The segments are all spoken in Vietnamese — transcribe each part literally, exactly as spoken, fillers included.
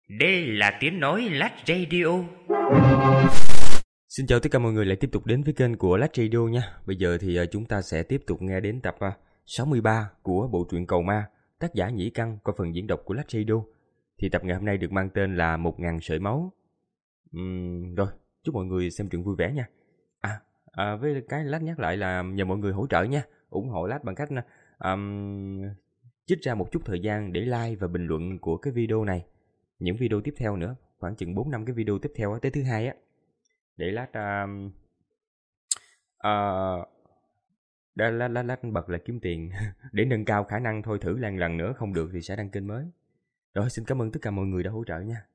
Đây là tiếng nói Lách Radio. Xin chào tất cả mọi người lại tiếp tục đến với kênh của Lách Radio nha. Bây giờ thì chúng ta sẽ tiếp tục nghe đến tập sáu mươi ba của bộ truyện Cầu Ma, tác giả Nhĩ Căn qua phần diễn đọc của Lách Radio. Thì tập ngày hôm nay được mang tên là Một Ngàn Sợi Máu. uhm, Rồi, chúc mọi người xem truyện vui vẻ nha. À, à với cái Lách nhắc lại là nhờ mọi người hỗ trợ nha, ủng hộ Lách bằng cách um, trích ra một chút thời gian để like và bình luận của cái video này. Những video tiếp theo nữa, khoảng chừng bốn năm cái video tiếp theo tới thứ hai á, để lát uh, uh, lát, lát, lát, lát bật lại kiếm tiền để nâng cao khả năng thôi, thử lần lần nữa không được thì sẽ đăng kênh mới. Rồi, xin cảm ơn tất cả mọi người đã hỗ trợ nha.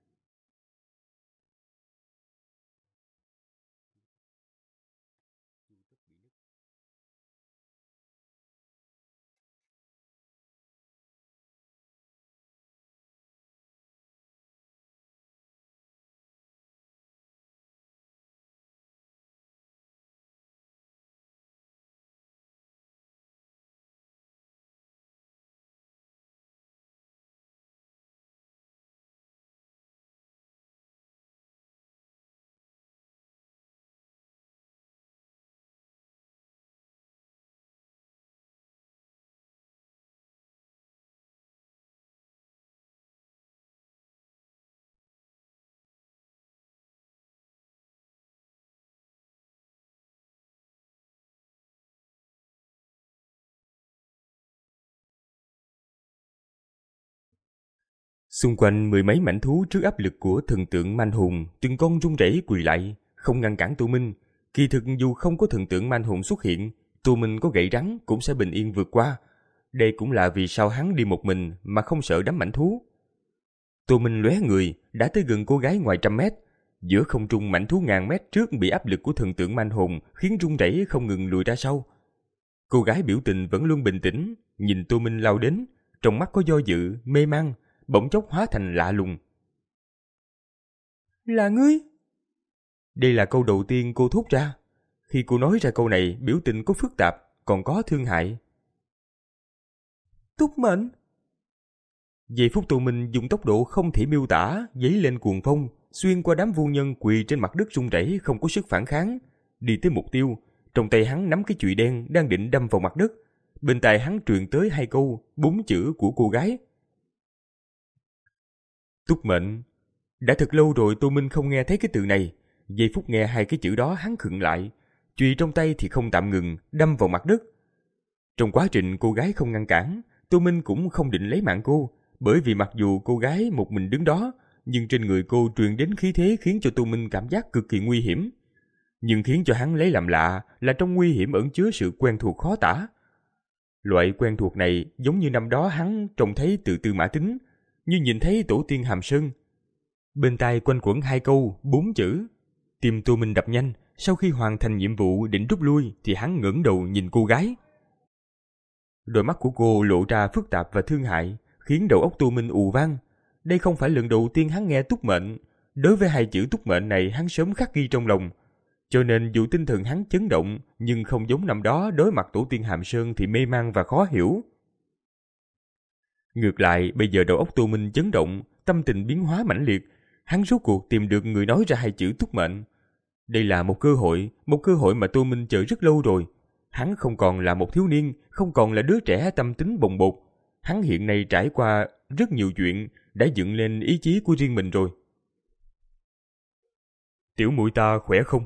Xung quanh mười mấy mảnh thú trước áp lực của thần tượng manh hùng, từng con run rẩy quỳ lại, không ngăn cản Tô Minh. Kỳ thực dù không có thần tượng manh hùng xuất hiện, Tô Minh có gậy rắn cũng sẽ bình yên vượt qua. Đây cũng là vì sao hắn đi một mình mà không sợ đám mảnh thú. Tô Minh lóe người, đã tới gần cô gái ngoài trăm mét. Giữa không trung mảnh thú ngàn mét trước bị áp lực của thần tượng manh hùng khiến run rẩy không ngừng lùi ra sau. Cô gái biểu tình vẫn luôn bình tĩnh, nhìn Tô Minh lao đến, trong mắt có do dự, mê man, bỗng chốc hóa thành lạ lùng. Là ngươi? Đây là câu đầu tiên cô thốt ra. Khi cô nói ra câu này, biểu tình có phức tạp, còn có thương hại. Túc Mệnh. Giây phút Tô Minh dùng tốc độ không thể miêu tả, dấy lên cuồng phong, xuyên qua đám vô nhân quỳ trên mặt đất run rẩy không có sức phản kháng, đi tới mục tiêu. Trong tay hắn nắm cái chùy đen đang định đâm vào mặt đất. Bên tai hắn truyền tới hai câu, bốn chữ của cô gái. Túc Mệnh. Đã thật lâu rồi Tô Minh không nghe thấy cái từ này. Giây phút nghe hai cái chữ đó hắn khựng lại, chùy trong tay thì không tạm ngừng, đâm vào mặt đất. Trong quá trình cô gái không ngăn cản, Tô Minh cũng không định lấy mạng cô, bởi vì mặc dù cô gái một mình đứng đó, nhưng trên người cô truyền đến khí thế khiến cho Tô Minh cảm giác cực kỳ nguy hiểm. Nhưng khiến cho hắn lấy làm lạ là trong nguy hiểm ẩn chứa sự quen thuộc khó tả. Loại quen thuộc này giống như năm đó hắn trông thấy từ Tư Mã Tính, như nhìn thấy tổ tiên Hàm Sơn. Bên tai quanh quẩn hai câu, bốn chữ. Tim Tô Minh đập nhanh, sau khi hoàn thành nhiệm vụ định rút lui thì hắn ngẩng đầu nhìn cô gái. Đôi mắt của cô lộ ra phức tạp và thương hại, khiến đầu óc Tô Minh ù vang. Đây không phải lần đầu tiên hắn nghe Túc Mệnh. Đối với hai chữ Túc Mệnh này hắn sớm khắc ghi trong lòng. Cho nên dù tinh thần hắn chấn động, nhưng không giống năm đó đối mặt tổ tiên Hàm Sơn thì mê man và khó hiểu. Ngược lại, bây giờ đầu óc Tô Minh chấn động, tâm tình biến hóa mãnh liệt. Hắn rốt cuộc tìm được người nói ra hai chữ Túc Mệnh. Đây là một cơ hội, một cơ hội mà Tô Minh chờ rất lâu rồi. Hắn không còn là một thiếu niên, không còn là đứa trẻ tâm tính bồng bột. Hắn hiện nay trải qua rất nhiều chuyện, đã dựng lên ý chí của riêng mình rồi. Tiểu muội ta khỏe không?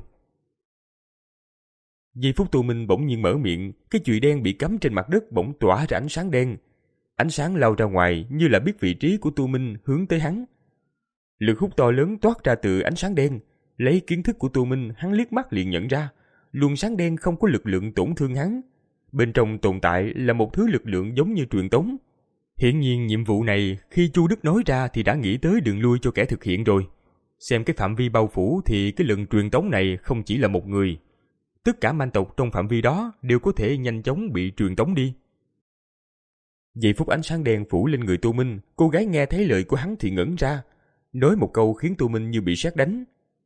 Giây phút Tô Minh bỗng nhiên mở miệng, cái chùy đen bị cắm trên mặt đất bỗng tỏa ra ánh sáng đen. Ánh sáng lao ra ngoài như là biết vị trí của Tô Minh hướng tới hắn. Lực hút to lớn toát ra từ ánh sáng đen. Lấy kiến thức của Tô Minh, hắn liếc mắt liền nhận ra, luồng sáng đen không có lực lượng tổn thương hắn. Bên trong tồn tại là một thứ lực lượng giống như truyền tống. Hiển nhiên nhiệm vụ này khi Chu Đức nói ra thì đã nghĩ tới đường lui cho kẻ thực hiện rồi. Xem cái phạm vi bao phủ thì cái lượng truyền tống này không chỉ là một người. Tất cả manh tộc trong phạm vi đó đều có thể nhanh chóng bị truyền tống đi. Giây phút ánh sáng đen phủ lên người Tô Minh, cô gái nghe thấy lời của hắn thì ngẩn ra, nói một câu khiến Tô Minh như bị sét đánh.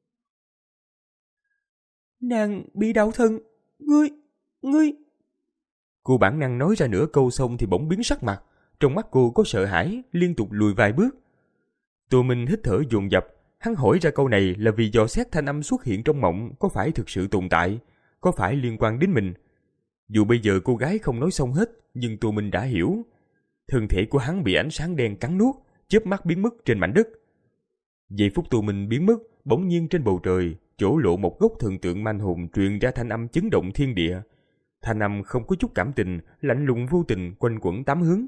Nàng bị đau thân, ngươi, ngươi... Cô bản năng nói ra nửa câu xong thì bỗng biến sắc mặt, trong mắt cô có sợ hãi, liên tục lùi vài bước. Tô Minh hít thở dồn dập, hắn hỏi ra câu này là vì dò xét thanh âm xuất hiện trong mộng có phải thực sự tồn tại, có phải liên quan đến mình. Dù bây giờ cô gái không nói xong hết, nhưng Tô Minh đã hiểu. Thân thể của hắn bị ánh sáng đen cắn nuốt, chớp mắt biến mất trên mảnh đất. Giây phút Tô Minh biến mất, bỗng nhiên trên bầu trời, chỗ lộ một gốc thần tượng manh hồn truyền ra thanh âm chấn động thiên địa. Thanh âm không có chút cảm tình, lạnh lùng vô tình quanh quẩn tám hướng.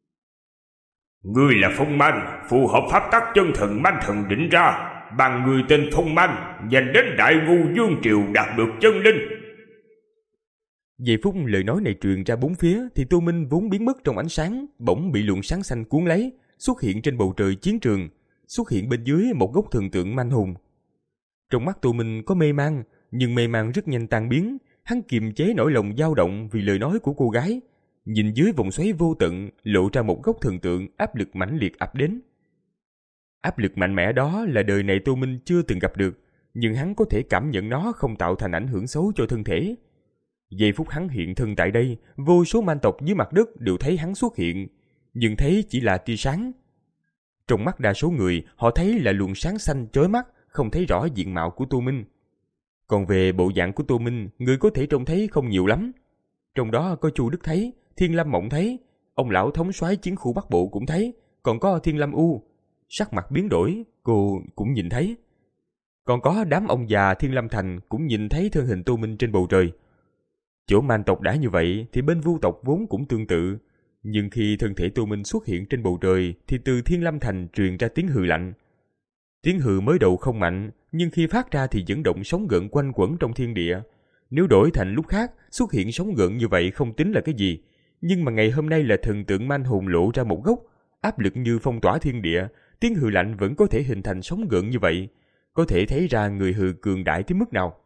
Ngươi là Phong Manh, phù hợp pháp tắc chân thần manh thần định ra, bằng người tên Phong Manh, dành đến đại ngu vương triều đạt được chân linh. Giây phút lời nói này truyền ra bốn phía thì Tô Minh vốn biến mất trong ánh sáng, bỗng bị luồng sáng xanh cuốn lấy, xuất hiện trên bầu trời chiến trường, xuất hiện bên dưới một gốc thần tượng manh hồn. Trong mắt Tô Minh có mê man, nhưng mê man rất nhanh tan biến, hắn kiềm chế nỗi lòng dao động vì lời nói của cô gái. Nhìn dưới vòng xoáy vô tận lộ ra một gốc thần tượng, áp lực mãnh liệt ập đến. Áp lực mạnh mẽ đó là đời này Tô Minh chưa từng gặp được, nhưng hắn có thể cảm nhận nó không tạo thành ảnh hưởng xấu cho thân thể. Giây phút hắn hiện thân tại đây, vô số man tộc dưới mặt đất đều thấy hắn xuất hiện, nhưng thấy chỉ là tia sáng. Trong mắt đa số người, họ thấy là luồng sáng xanh chói mắt, không thấy rõ diện mạo của Tô Minh. Còn về bộ dạng của Tô Minh, người có thể trông thấy không nhiều lắm. Trong đó có Chu Đức thấy, Thiên Lâm Mộng thấy, ông lão thống soái chiến khu Bắc Bộ cũng thấy, còn có Thiên Lâm U. Sắc mặt biến đổi, cô cũng nhìn thấy. Còn có đám ông già Thiên Lâm Thành cũng nhìn thấy thân hình Tô Minh trên bầu trời. Chỗ man tộc đã như vậy thì bên vu tộc vốn cũng tương tự. Nhưng khi thân thể Tô Minh xuất hiện trên bầu trời thì từ Thiên Lâm Thành truyền ra tiếng hừ lạnh. Tiếng hừ mới đầu không mạnh, nhưng khi phát ra thì dẫn động sóng gợn quanh quẩn trong thiên địa. Nếu đổi thành lúc khác, xuất hiện sóng gợn như vậy không tính là cái gì. Nhưng mà ngày hôm nay là thần tượng manh hồn lộ ra một gốc, áp lực như phong tỏa thiên địa, tiếng hừ lạnh vẫn có thể hình thành sóng gợn như vậy. Có thể thấy ra người hừ cường đại tới mức nào.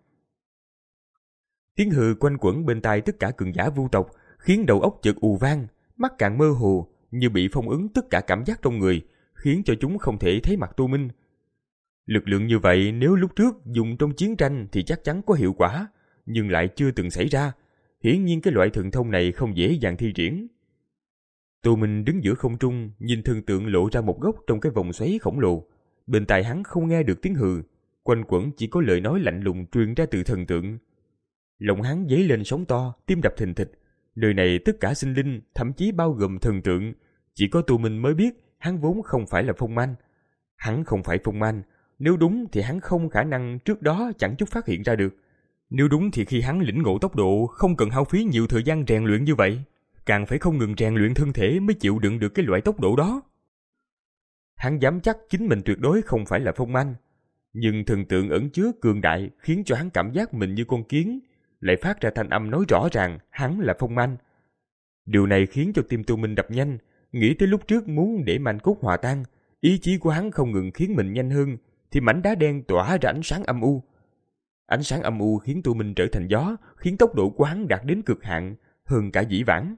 Tiếng hừ quanh quẩn bên tai tất cả cường giả vu tộc, khiến đầu óc chợt ù vang, mắt càng mơ hồ, như bị phong ấn tất cả cảm giác trong người, khiến cho chúng không thể thấy mặt Tô Minh. Lực lượng như vậy nếu lúc trước dùng trong chiến tranh thì chắc chắn có hiệu quả, nhưng lại chưa từng xảy ra. Hiển nhiên cái loại thần thông này không dễ dàng thi triển. Tô Minh đứng giữa không trung, nhìn thần tượng lộ ra một góc trong cái vòng xoáy khổng lồ. Bên tai hắn không nghe được tiếng hừ, quanh quẩn chỉ có lời nói lạnh lùng truyền ra từ thần tượng. Lòng hắn dấy lên sóng to, tim đập thình thịch. Nơi này tất cả sinh linh, thậm chí bao gồm thần tượng, chỉ có Tô Minh mới biết hắn vốn không phải là Phong Manh. Hắn không phải Phong Manh, nếu đúng thì hắn không khả năng trước đó chẳng chút phát hiện ra được. Nếu đúng thì khi hắn lĩnh ngộ tốc độ không cần hao phí nhiều thời gian rèn luyện như vậy, càng phải không ngừng rèn luyện thân thể mới chịu đựng được cái loại tốc độ đó. Hắn dám chắc chính mình tuyệt đối không phải là Phong Manh, nhưng thần tượng ẩn chứa cường đại khiến cho hắn cảm giác mình như con kiến, lại phát ra thanh âm nói rõ ràng hắn là Phong Manh. Điều này khiến cho tim Tô Minh đập nhanh, nghĩ tới lúc trước muốn để manh cốt hòa tan, ý chí của hắn không ngừng khiến mình nhanh hơn, thì mảnh đá đen tỏa ra ánh sáng âm u. Ánh sáng âm u khiến Tô Minh trở thành gió, khiến tốc độ của hắn đạt đến cực hạn, hơn cả dĩ vãng.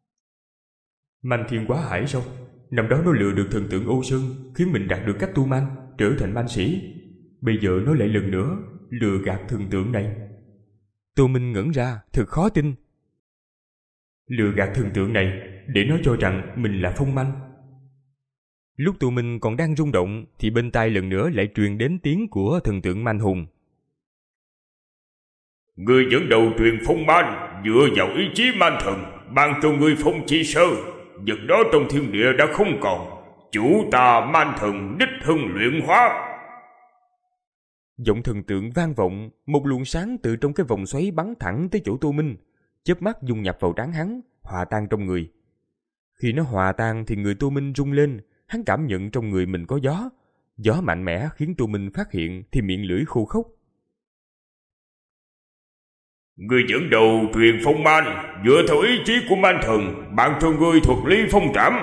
Manh thiên quá hải sao? Năm đó nó lừa được thần tượng Ô Sơn, khiến mình đạt được cách tu manh, trở thành manh sĩ. Bây giờ nó lại lần nữa lừa gạt thần tượng này. Tô Minh ngẩn ra, thật khó tin. Lừa gạt thần tượng này để nó cho rằng mình là Phong Manh. Lúc Tô Minh còn đang rung động thì bên tai lần nữa lại truyền đến tiếng của thần tượng manh hùng. Ngươi dẫn đầu truyền Phong Manh, dựa vào ý chí man thần, ban cho ngươi Phong Chi Sơ. Vật đó trong thiên địa đã không còn, chủ ta man thần đích thân luyện hóa. Giọng thần tượng vang vọng, một luồng sáng từ trong cái vòng xoáy bắn thẳng tới chỗ Tô Minh, chớp mắt dung nhập vào trán hắn, hòa tan trong người. Khi nó hòa tan thì người Tô Minh rung lên, hắn cảm nhận trong người mình có gió. Gió mạnh mẽ khiến Tô Minh phát hiện thì miệng lưỡi khô khốc. Ngươi dẫn đầu truyền Phong Manh, dựa theo ý chí của man thần, ban cho ngươi thuật lý phong trảm.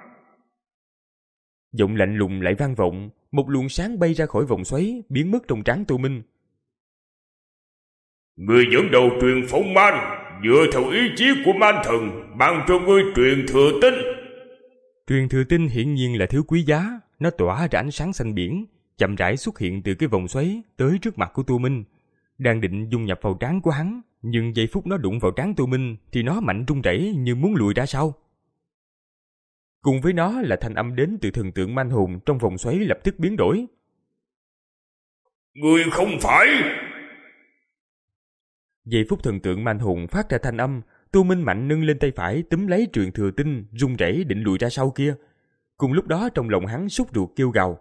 Giọng lạnh lùng lại vang vọng, một luồng sáng bay ra khỏi vòng xoáy, biến mất trong trán Tô Minh. Ngươi dẫn đầu truyền Phong Manh, dựa theo ý chí của man thần, ban cho ngươi truyền thừa tinh. Truyền thừa tinh hiển nhiên là thứ quý giá, nó tỏa ra ánh sáng xanh biển, chậm rãi xuất hiện từ cái vòng xoáy tới trước mặt của Tô Minh, đang định dung nhập vào trán của hắn, nhưng giây phút nó đụng vào trán Tô Minh thì nó mạnh run rẩy như muốn lùi ra sau. Cùng với nó là thanh âm đến từ thần tượng manh hồn trong vòng xoáy lập tức biến đổi. Ngươi không phải! Giây phút thần tượng manh hồn phát ra thanh âm, Tô Minh mạnh nâng lên tay phải túm lấy truyền thừa tinh, run rẩy định lùi ra sau kia. Cùng lúc đó trong lòng hắn sốt ruột kêu gào.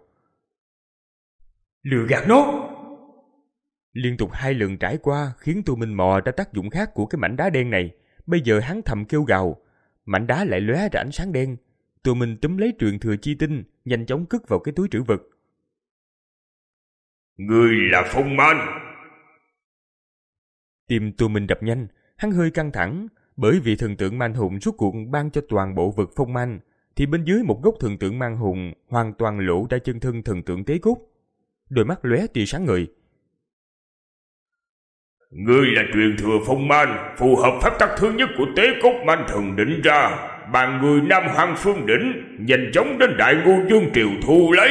Lừa gạt nó! Liên tục hai lần trải qua khiến Tô Minh mò ra tác dụng khác của cái mảnh đá đen này. Bây giờ hắn thầm kêu gào, mảnh đá lại lóe ra ánh sáng đen. Tô Minh túm lấy truyền thừa chi tinh, nhanh chóng cất vào cái túi trữ vật. Ngươi là Phong Man! Tim Tô Minh đập nhanh, hắn hơi căng thẳng, bởi vì thần tượng man hồn rốt cuộc ban cho toàn bộ vực Phong Man, thì bên dưới một gốc thần tượng man hồn hoàn toàn lộ ra chân thân thần tượng tế cốt. Đôi mắt lóe tia sáng ngời. Ngươi là truyền thừa Phong Man, phù hợp pháp tắc thứ nhất của tế cốt man thần định ra. Bàn người Nam Hoàng Phương Đỉnh, nhanh chóng đến Đại Ngô Dương Triều thu lấy.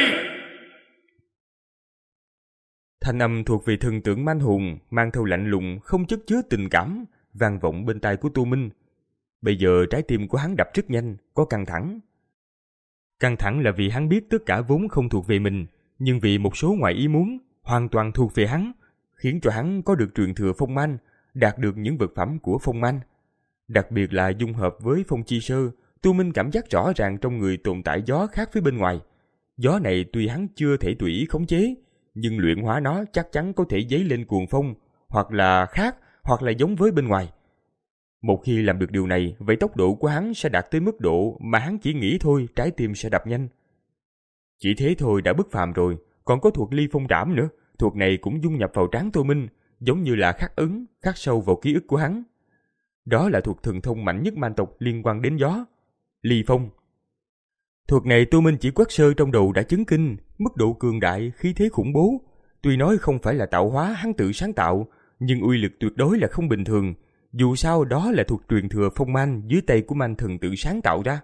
Thanh âm thuộc về thần tượng man hồn, mang theo lạnh lùng, không chất chứa tình cảm, vang vọng bên tai của Tô Minh. Bây giờ trái tim của hắn đập rất nhanh, có căng thẳng. Căng thẳng là vì hắn biết tất cả vốn không thuộc về mình, nhưng vì một số ngoại ý muốn, hoàn toàn thuộc về hắn, khiến cho hắn có được truyền thừa Phong Man, đạt được những vật phẩm của Phong Man. Đặc biệt là dung hợp với Phong Chi Sơ, Tô Minh cảm giác rõ ràng trong người tồn tại gió khác với bên ngoài. Gió này tuy hắn chưa thể tùy ý khống chế, nhưng luyện hóa nó chắc chắn có thể dấy lên cuồng phong, hoặc là khác, hoặc là giống với bên ngoài. Một khi làm được điều này, vậy tốc độ của hắn sẽ đạt tới mức độ mà hắn chỉ nghĩ thôi, trái tim sẽ đập nhanh. Chỉ thế thôi đã bất phàm rồi, còn có thuộc ly phong trảm nữa. Thuộc này cũng dung nhập vào trán Tô Minh, giống như là khắc ấn, khắc sâu vào ký ức của hắn. Đó là thuộc thần thông mạnh nhất man tộc liên quan đến gió, ly phong. Thuộc này Tô Minh chỉ quét sơ trong đầu đã chấn kinh, mức độ cường đại, khí thế khủng bố. Tuy nói không phải là tạo hóa hắn tự sáng tạo, nhưng uy lực tuyệt đối là không bình thường. Dù sao đó là thuộc truyền thừa Phong Man dưới tay của man thần tự sáng tạo ra.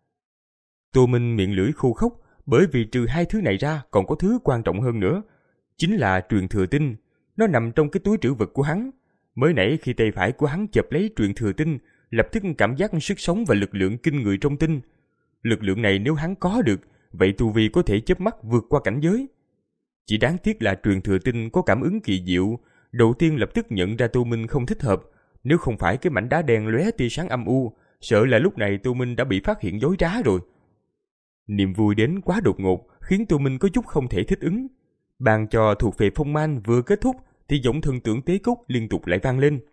Tô Minh miệng lưỡi khô khốc, bởi vì trừ hai thứ này ra còn có thứ quan trọng hơn nữa. Chính là truyền thừa tinh, nó nằm trong cái túi trữ vật của hắn. Mới nãy khi tay phải của hắn chộp lấy truyền thừa tinh, lập tức cảm giác sức sống và lực lượng kinh người trong tinh. Lực lượng này nếu hắn có được, vậy tu vi có thể chớp mắt vượt qua cảnh giới. Chỉ đáng tiếc là truyền thừa tinh có cảm ứng kỳ diệu, đầu tiên lập tức nhận ra Tô Minh không thích hợp. Nếu không phải cái mảnh đá đen lóe tia sáng âm u, sợ là lúc này Tô Minh đã bị phát hiện dối trá rồi. Niềm vui đến quá đột ngột, khiến Tô Minh có chút không thể thích ứng. Bàn trò thuộc về Phong Man vừa kết thúc, thì giọng thần tượng tế cốt liên tục lại vang lên.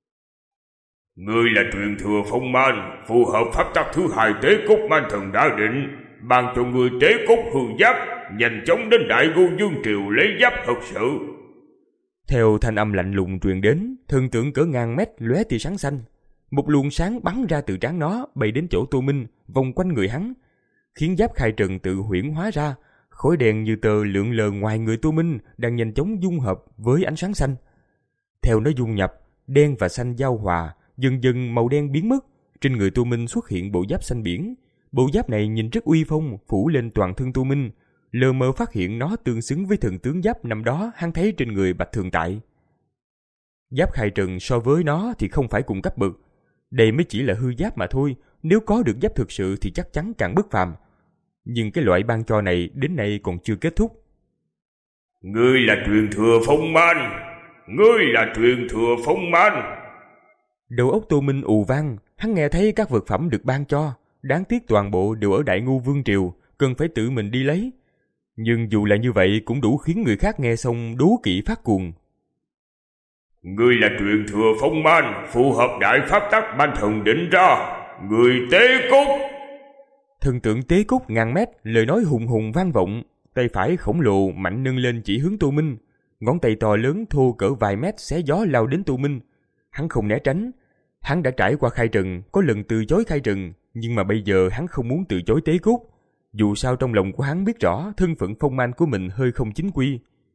Ngươi là truyền thừa Phong Man, phù hợp pháp tắc thứ hai tế cốt man thần đã định. Ban cho ngươi tế cốt hư giáp, nhanh chóng đến Đại Ngô Dương Triều lấy giáp thật sự. Theo thanh âm lạnh lùng truyền đến, thần tượng cỡ ngàn mét lóe tia sáng xanh. Một luồng sáng bắn ra từ trán nó, bay đến chỗ Tô Minh, vòng quanh người hắn, khiến giáp khai trần tự huyễn hóa ra. Khối đèn như tờ lượn lờ ngoài người Tô Minh đang nhanh chóng dung hợp với ánh sáng xanh. Theo nó dung nhập, đen và xanh giao hòa, dần dần màu đen biến mất. Trên người Tô Minh xuất hiện bộ giáp xanh biển. Bộ giáp này nhìn rất uy phong, phủ lên toàn thân Tô Minh. Lờ mờ phát hiện nó tương xứng với thần tướng giáp năm đó hắn thấy trên người Bạch Thường Tại. Giáp khai trần so với nó thì không phải cùng cấp bậc. Đây mới chỉ là hư giáp mà thôi. Nếu có được giáp thực sự thì chắc chắn càng bất phàm. Nhưng cái loại ban cho này đến nay còn chưa kết thúc. Ngươi là truyền thừa Phong Man! Ngươi là truyền thừa Phong Man! Đầu óc Tô Minh ù vang, hắn nghe thấy các vật phẩm được ban cho. Đáng tiếc toàn bộ đều ở Đại Ngô Vương Triều, cần phải tự mình đi lấy. Nhưng dù là như vậy cũng đủ khiến người khác nghe xong đố kỵ phát cuồng. Ngươi là truyền thừa Phong Man, phù hợp đại pháp tắc man thần định ra. Ngươi tế cốt! Thần tượng tế cốt ngàn mét, lời nói hùng hùng vang vọng. Tay phải khổng lồ mạnh nâng lên chỉ hướng Tô Minh. Ngón tay to lớn thô cỡ vài mét xé gió lao đến Tô Minh. Hắn không né tránh. Hắn đã trải qua khai trần, có lần từ chối khai trần, nhưng mà bây giờ hắn không muốn từ chối tế cốt. Dù sao trong lòng của hắn biết rõ thân phận Phong Man của mình hơi không chính quy.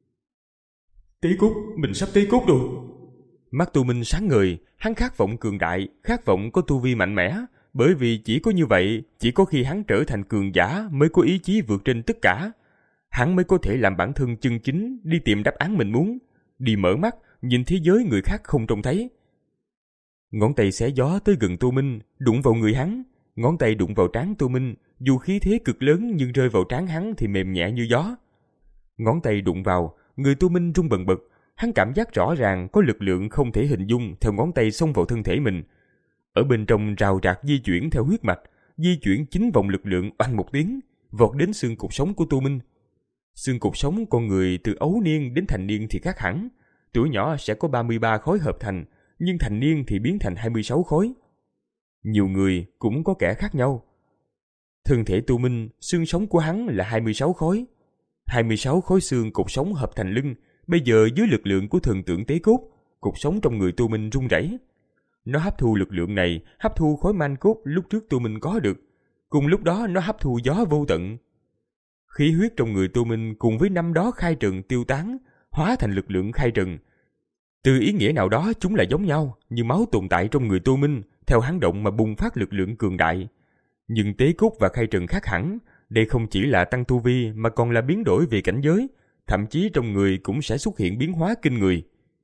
Tế cốt, mình sắp tế cốt rồi. Mắt Tô Minh sáng ngời, hắn khát vọng cường đại, khát vọng có tu vi mạnh mẽ. Bởi vì chỉ có như vậy, chỉ có khi hắn trở thành cường giả mới có ý chí vượt trên tất cả. Hắn mới có thể làm bản thân chân chính, đi tìm đáp án mình muốn, đi mở mắt, nhìn thế giới người khác không trông thấy. Ngón tay xé gió tới gần Tô Minh, đụng vào người hắn. ngón tay đụng vào trán Tô Minh, dù khí thế cực lớn nhưng rơi vào trán hắn thì mềm nhẹ như gió. Ngón tay đụng vào, người Tô Minh rung bần bật, hắn cảm giác rõ ràng có lực lượng không thể hình dung theo ngón tay xông vào thân thể mình. Ở bên trong rào rạc di chuyển theo huyết mạch, di chuyển chín vòng lực lượng oanh một tiếng, vọt đến xương cột sống của Tô Minh. Xương cột sống con người từ ấu niên đến thành niên thì khác hẳn. Tuổi nhỏ sẽ có ba mươi ba khối hợp thành, nhưng thành niên thì biến thành hai mươi sáu khối. Nhiều người cũng có kẻ khác nhau. Thân thể Tô Minh, xương sống của hắn là hai mươi sáu khối. hai mươi sáu khối xương cột sống hợp thành lưng, bây giờ dưới lực lượng của thần tượng tế cốt, cột sống trong người Tô Minh rung rẩy. Nó hấp thu lực lượng này, hấp thu khối man cốt lúc trước Tô Minh có được. Cùng lúc đó nó hấp thu gió vô tận. Khí huyết trong người Tô Minh cùng với năm đó khai trần tiêu tán, hóa thành lực lượng khai trần. Từ ý nghĩa nào đó chúng là giống nhau, như máu tồn tại trong người Tô Minh, theo hắn động mà bùng phát lực lượng cường đại. Nhưng tế cốt và khai trần khác hẳn, đây không chỉ là tăng tu vi mà còn là biến đổi về cảnh giới, thậm chí trong người cũng sẽ xuất hiện biến hóa kinh người.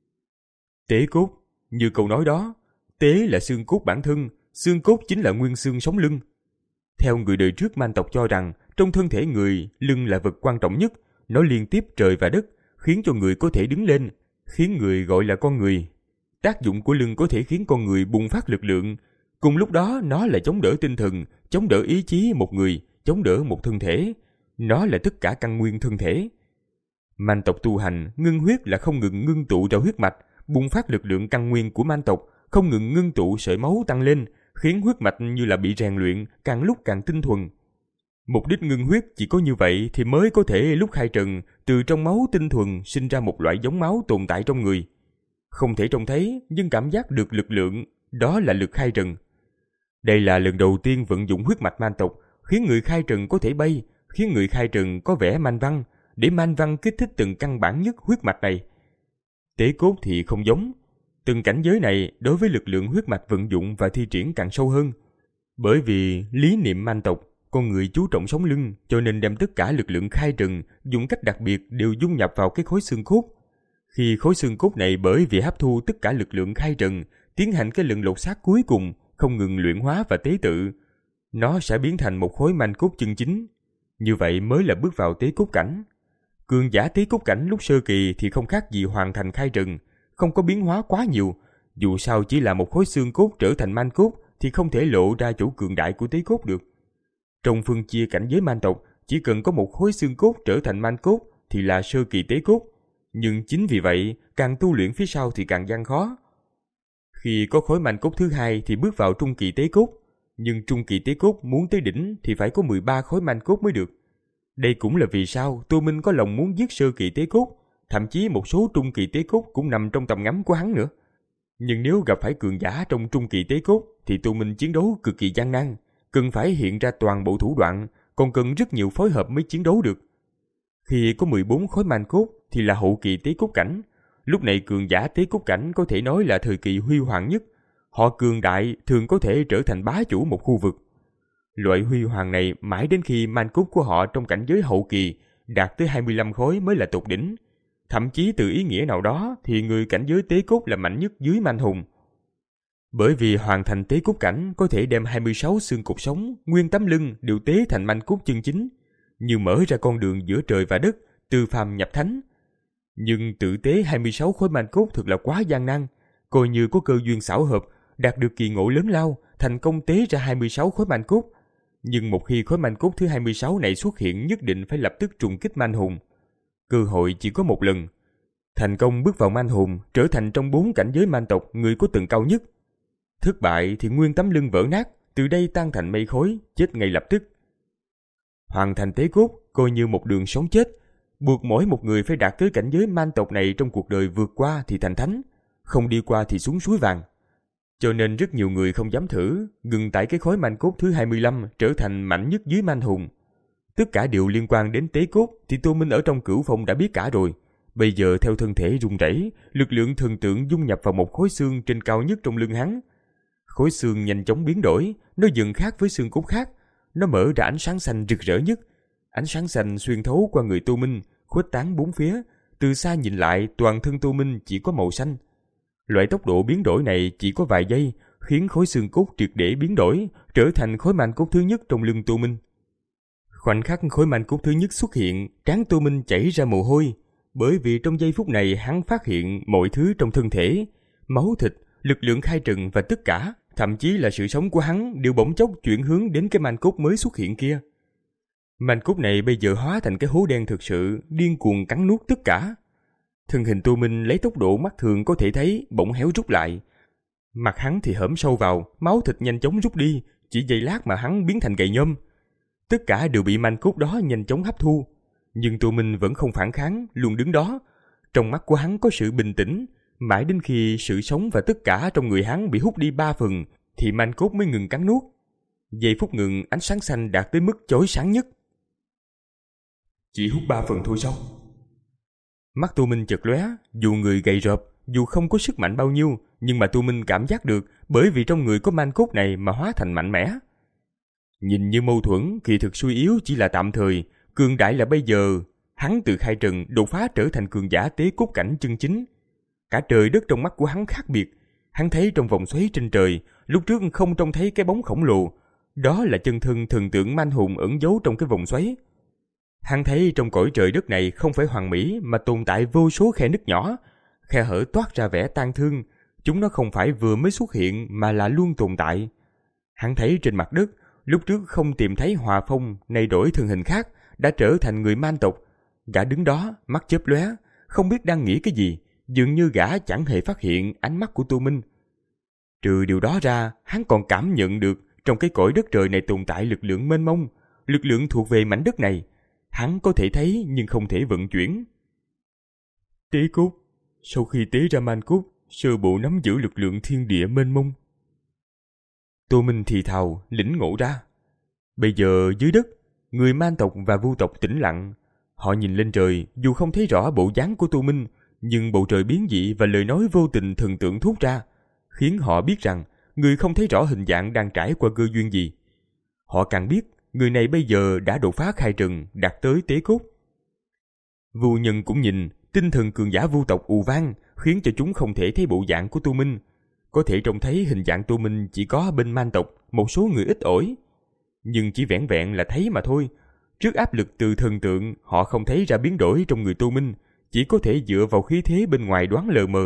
Tế cốt, như câu nói đó, tế là xương cốt bản thân, xương cốt chính là nguyên xương sống lưng. Theo người đời trước Man tộc cho rằng, trong thân thể người, lưng là vật quan trọng nhất, nó liên tiếp trời và đất, khiến cho người có thể đứng lên, khiến người gọi là con người. Tác dụng của lưng có thể khiến con người bùng phát lực lượng, cùng lúc đó nó là chống đỡ tinh thần, chống đỡ ý chí một người, chống đỡ một thân thể. Nó là tất cả căn nguyên thân thể. Man tộc tu hành, ngưng huyết là không ngừng ngưng tụ ra huyết mạch, bùng phát lực lượng căn nguyên của man tộc, không ngừng ngưng tụ sợi máu tăng lên, khiến huyết mạch như là bị rèn luyện, càng lúc càng tinh thuần. Mục đích ngưng huyết chỉ có như vậy thì mới có thể lúc khai trần, từ trong máu tinh thuần sinh ra một loại giống máu tồn tại trong người. Không thể trông thấy, nhưng cảm giác được lực lượng, đó là lực khai trần. Đây là lần đầu tiên vận dụng huyết mạch man tộc, khiến người khai trần có thể bay, khiến người khai trần có vẻ man văn, để man văn kích thích từng căn bản nhất huyết mạch này. Tế cốt thì không giống. Từng cảnh giới này đối với lực lượng huyết mạch vận dụng và thi triển càng sâu hơn. Bởi vì lý niệm man tộc, con người chú trọng sống lưng, cho nên đem tất cả lực lượng khai trần dùng cách đặc biệt đều dung nhập vào cái khối xương cốt. Khi khối xương cốt này bởi vì hấp thu tất cả lực lượng khai trần, tiến hành cái lần lột xác cuối cùng, không ngừng luyện hóa và tế tự, nó sẽ biến thành một khối man cốt chân chính. Như vậy mới là bước vào tế cốt cảnh. Cường giả tế cốt cảnh lúc sơ kỳ thì không khác gì hoàn thành khai trần, không có biến hóa quá nhiều. Dù sao chỉ là một khối xương cốt trở thành man cốt thì không thể lộ ra chỗ cường đại của tế cốt được. Trong phân chia cảnh giới man tộc, chỉ cần có một khối xương cốt trở thành man cốt thì là sơ kỳ tế cốt. Nhưng chính vì vậy, càng tu luyện phía sau thì càng gian khó. Khi có khối man cốt thứ hai thì bước vào trung kỳ tế cốt. Nhưng trung kỳ tế cốt muốn tới đỉnh thì phải có mười ba khối man cốt mới được. Đây cũng là vì sao Tô Minh có lòng muốn giết sơ kỳ tế cốt, thậm chí một số trung kỳ tế cốt cũng nằm trong tầm ngắm của hắn nữa. Nhưng nếu gặp phải cường giả trong trung kỳ tế cốt thì Tô Minh chiến đấu cực kỳ gian nan, cần phải hiện ra toàn bộ thủ đoạn, còn cần rất nhiều phối hợp mới chiến đấu được. Khi có mười bốn khối man cốt thì là hậu kỳ tế cốt cảnh. Lúc này cường giả tế cốt cảnh có thể nói là thời kỳ huy hoàng nhất. Họ cường đại thường có thể trở thành bá chủ một khu vực. Loại huy hoàng này mãi đến khi man cốt của họ trong cảnh giới hậu kỳ đạt tới hai mươi lăm khối mới là tột đỉnh. Thậm chí từ ý nghĩa nào đó thì người cảnh giới tế cốt là mạnh nhất dưới man hùng. Bởi vì hoàn thành tế cốt cảnh có thể đem hai mươi sáu xương cột sống, nguyên tấm lưng đều tế thành man cốt chân chính, như mở ra con đường giữa trời và đất, từ phàm nhập thánh. Nhưng tự tế hai mươi sáu khối man cốt thực là quá gian nan, coi như có cơ duyên xảo hợp, đạt được kỳ ngộ lớn lao, thành công tế ra hai mươi sáu khối man cốt. Nhưng một khi khối man cốt thứ hai mươi sáu này xuất hiện nhất định phải lập tức trùng kích man hùng. Cơ hội chỉ có một lần. Thành công bước vào man hùng, trở thành trong bốn cảnh giới man tộc người có tầng cao nhất. Thất bại thì nguyên tấm lưng vỡ nát, từ đây tan thành mây khối, chết ngay lập tức. Hoàn thành tế cốt coi như một đường sống chết, buộc mỗi một người phải đạt tới cảnh giới man tộc này trong cuộc đời vượt qua thì thành thánh, không đi qua thì xuống suối vàng. Cho nên rất nhiều người không dám thử, ngừng tại cái khối man cốt thứ hai mươi lăm trở thành mạnh nhất dưới man hùng. Tất cả điều liên quan đến tế cốt thì Tô Minh ở trong Cửu Phong đã biết cả rồi. Bây giờ theo thân thể rung rẩy, lực lượng thần tượng dung nhập vào một khối xương trên cao nhất trong lưng hắn. Khối xương nhanh chóng biến đổi, nó dần khác với xương cốt khác. Nó mở ra ánh sáng xanh rực rỡ nhất. Ánh sáng xanh xuyên thấu qua người Tô Minh, khuếch tán bốn phía. Từ xa nhìn lại, toàn thân Tô Minh chỉ có màu xanh. Loại tốc độ biến đổi này chỉ có vài giây, khiến khối xương cốt triệt để biến đổi, trở thành khối manh cốt thứ nhất trong lưng Tô Minh. Khoảnh khắc khối manh cốt thứ nhất xuất hiện, trán Tô Minh chảy ra mồ hôi, bởi vì trong giây phút này hắn phát hiện mọi thứ trong thân thể, máu thịt, lực lượng khai trần và tất cả, thậm chí là sự sống của hắn đều bỗng chốc chuyển hướng đến cái manh cốt mới xuất hiện kia. Manh cốt này bây giờ hóa thành cái hố đen thực sự, điên cuồng cắn nuốt tất cả. Thân hình Tô Minh lấy tốc độ mắt thường có thể thấy bỗng héo rút lại. Mặt hắn thì hõm sâu vào, máu thịt nhanh chóng rút đi, chỉ giây lát mà hắn biến thành gậy nhôm. Tất cả đều bị manh cốt đó nhanh chóng hấp thu. Nhưng Tô Minh vẫn không phản kháng, luôn đứng đó. Trong mắt của hắn có sự bình tĩnh, mãi đến khi sự sống và tất cả trong người hắn bị hút đi ba phần, thì manh cốt mới ngừng cắn nuốt. Giây phút ngừng, ánh sáng xanh đạt tới mức chói sáng nhất. Chỉ hút ba phần thôi sao? Mắt Tô Minh chợt lóe, dù người gầy rợp, dù không có sức mạnh bao nhiêu, nhưng mà Tô Minh cảm giác được bởi vì trong người có manh cốt này mà hóa thành mạnh mẽ. Nhìn như mâu thuẫn, kỳ thực suy yếu chỉ là tạm thời, cường đại là bây giờ. Hắn từ khai trần đột phá trở thành cường giả tế cốt cảnh chân chính. Cả trời đất trong mắt của hắn khác biệt. Hắn thấy trong vòng xoáy trên trời, lúc trước không trông thấy cái bóng khổng lồ. Đó là chân thân thần tượng manh hùng ẩn giấu trong cái vòng xoáy. Hắn thấy trong cõi trời đất này không phải hoàn mỹ mà tồn tại vô số khe nứt nhỏ, khe hở toát ra vẻ tang thương. Chúng nó không phải vừa mới xuất hiện mà là luôn tồn tại. Hắn thấy trên mặt đất, lúc trước không tìm thấy Hòa Phong, nay đổi thân hình khác, đã trở thành người man tộc. Gã đứng đó, mắt chớp lóe, không biết đang nghĩ cái gì, dường như gã chẳng hề phát hiện ánh mắt của Tô Minh. Trừ điều đó ra, hắn còn cảm nhận được trong cái cõi đất trời này tồn tại lực lượng mênh mông, lực lượng thuộc về mảnh đất này. Hắn có thể thấy nhưng không thể vận chuyển. Tế cốt, sau khi tế ra man cốt, sơ bộ nắm giữ lực lượng thiên địa mênh mông. Tô Minh thì thào, lĩnh ngộ ra. Bây giờ dưới đất, người man tộc và vu tộc tĩnh lặng. Họ nhìn lên trời, dù không thấy rõ bộ dáng của Tô Minh, nhưng bầu trời biến dị và lời nói vô tình thần tượng thốt ra, khiến họ biết rằng người không thấy rõ hình dạng đang trải qua cơ duyên gì. Họ càng biết người này bây giờ đã đột phá khai trần, đạt tới tế cốt. Vu nhân cũng nhìn, tinh thần cường giả vu tộc ù vang, khiến cho chúng không thể thấy bộ dạng của Tô Minh. Có thể trông thấy hình dạng Tô Minh chỉ có bên man tộc, một số người ít ỏi. Nhưng chỉ vẻn vẹn là thấy mà thôi. Trước áp lực từ thần tượng, họ không thấy ra biến đổi trong người Tô Minh, chỉ có thể dựa vào khí thế bên ngoài đoán lờ mờ.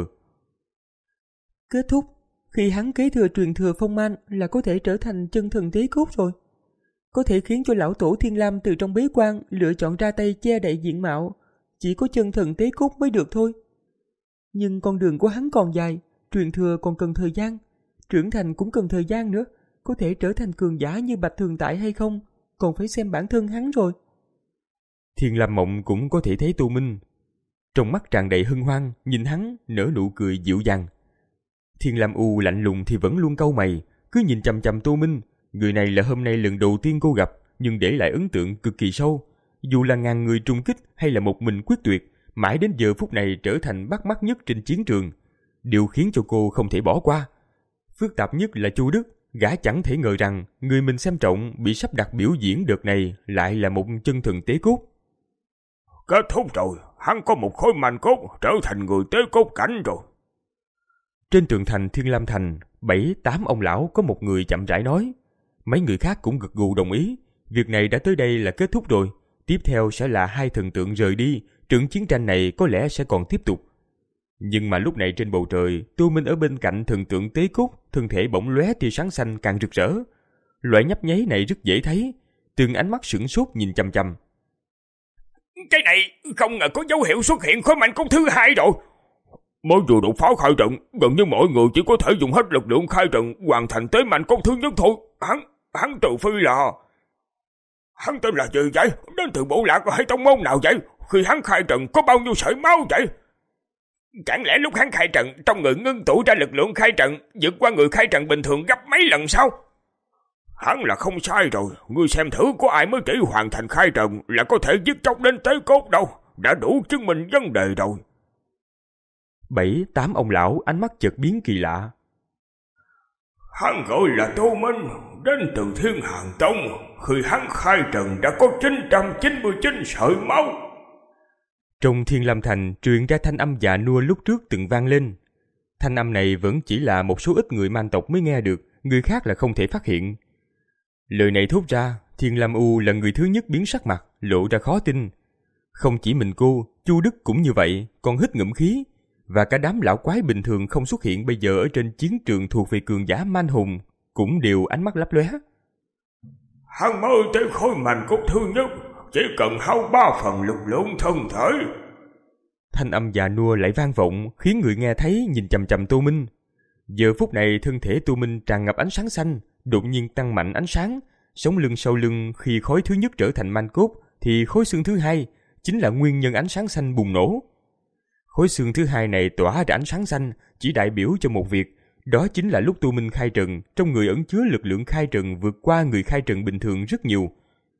Kết thúc, khi hắn kế thừa truyền thừa phong man là có thể trở thành chân thần tế cốt rồi. Có thể khiến cho lão tổ Thiên Lam từ trong bế quan lựa chọn ra tay che đậy diện mạo. Chỉ có chân thần tế cốt mới được thôi. Nhưng con đường của hắn còn dài, truyền thừa còn cần thời gian, trưởng thành cũng cần thời gian nữa. Có thể trở thành cường giả như Bạch Thường Tại hay không, còn phải xem bản thân hắn rồi. Thiên Lam Mộng cũng có thể thấy Tô Minh. Trong mắt tràn đầy hân hoan, nhìn hắn nở nụ cười dịu dàng. Thiên Lam U lạnh lùng thì vẫn luôn cau mày, cứ nhìn chằm chằm Tô Minh. Người này là hôm nay lần đầu tiên cô gặp, nhưng để lại ấn tượng cực kỳ sâu. Dù là ngàn người trùng kích hay là một mình quyết tuyệt, mãi đến giờ phút này trở thành bắt mắt nhất trên chiến trường. Điều khiến cho cô không thể bỏ qua. Phức tạp nhất là Chu Đức, gã chẳng thể ngờ rằng người mình xem trọng bị sắp đặt biểu diễn đợt này lại là một chân thần tế cốt. Kết thúc rồi, hắn có một khối manh cốt trở thành người tế cốt cảnh rồi. Trên tường thành Thiên Lam Thành, bảy tám ông lão có một người chậm rãi nói. Mấy người khác cũng gật gù đồng ý. Việc này đã tới đây là kết thúc rồi. Tiếp theo sẽ là hai thần tượng rời đi. Trận chiến tranh này có lẽ sẽ còn tiếp tục. Nhưng mà lúc này trên bầu trời, Tô Minh ở bên cạnh thần tượng tế cốt, thân thể bỗng lóe tia sáng xanh càng rực rỡ. Loại nhấp nháy này rất dễ thấy. Từng ánh mắt sửng sốt nhìn chằm chằm. Cái này không ngờ có dấu hiệu xuất hiện khối manh cốt thứ hai rồi. Mới vừa đột phá khai trận, gần như mọi người chỉ có thể dùng hết lực lượng khai trận hoàn thành tới manh cốt thứ nhất thôi. Hắn, hắn trừ phi là... Hắn tên là gì vậy? Đến từ bộ lạc hay tông môn nào vậy? Khi hắn khai trận có bao nhiêu sợi máu vậy? Chẳng lẽ lúc hắn khai trận, trong người ngưng tụ ra lực lượng khai trận vượt qua người khai trận bình thường gấp mấy lần sao? Hắn là không sai rồi. Ngươi xem thử có ai mới chỉ hoàn thành khai trận là có thể giết chóc đến tế cốt đâu. Đã đủ chứng minh vấn đề rồi. Bảy, tám ông lão ánh mắt chợt biến kỳ lạ. Hắn gọi là Tô Minh, đến từ Thiên Hàn Tông. Khi hắn khai trận đã có chín trăm chín mươi chín sợi máu. Trong Thiên Lam Thành truyền ra thanh âm già nua lúc trước từng vang lên. Thanh âm này vẫn chỉ là một số ít người man tộc mới nghe được, người khác là không thể phát hiện. Lời này thốt ra, Thiên Lam U là người thứ nhất biến sắc mặt, lộ ra khó tin. Không chỉ mình cô, Chu Đức cũng như vậy, còn hít ngụm khí. Và cả đám lão quái bình thường không xuất hiện bây giờ ở trên chiến trường thuộc về cường giả man hùng, cũng đều ánh mắt lấp lóe. Hắn mới tới khối mành cốt thứ nhất, chỉ cần hao ba phần lực lượng thân thể. Thanh âm già nua lại vang vọng, khiến người nghe thấy nhìn chằm chằm Tô Minh. Giờ phút này thân thể Tô Minh tràn ngập ánh sáng xanh, đột nhiên tăng mạnh ánh sáng. Sống lưng sau lưng khi khối thứ nhất trở thành man cốt, thì khối xương thứ hai chính là nguyên nhân ánh sáng xanh bùng nổ. Khối xương thứ hai này tỏa ra ánh sáng xanh chỉ đại biểu cho một việc, đó chính là lúc Tô Minh khai trần, trong người ẩn chứa lực lượng khai trần vượt qua người khai trần bình thường rất nhiều.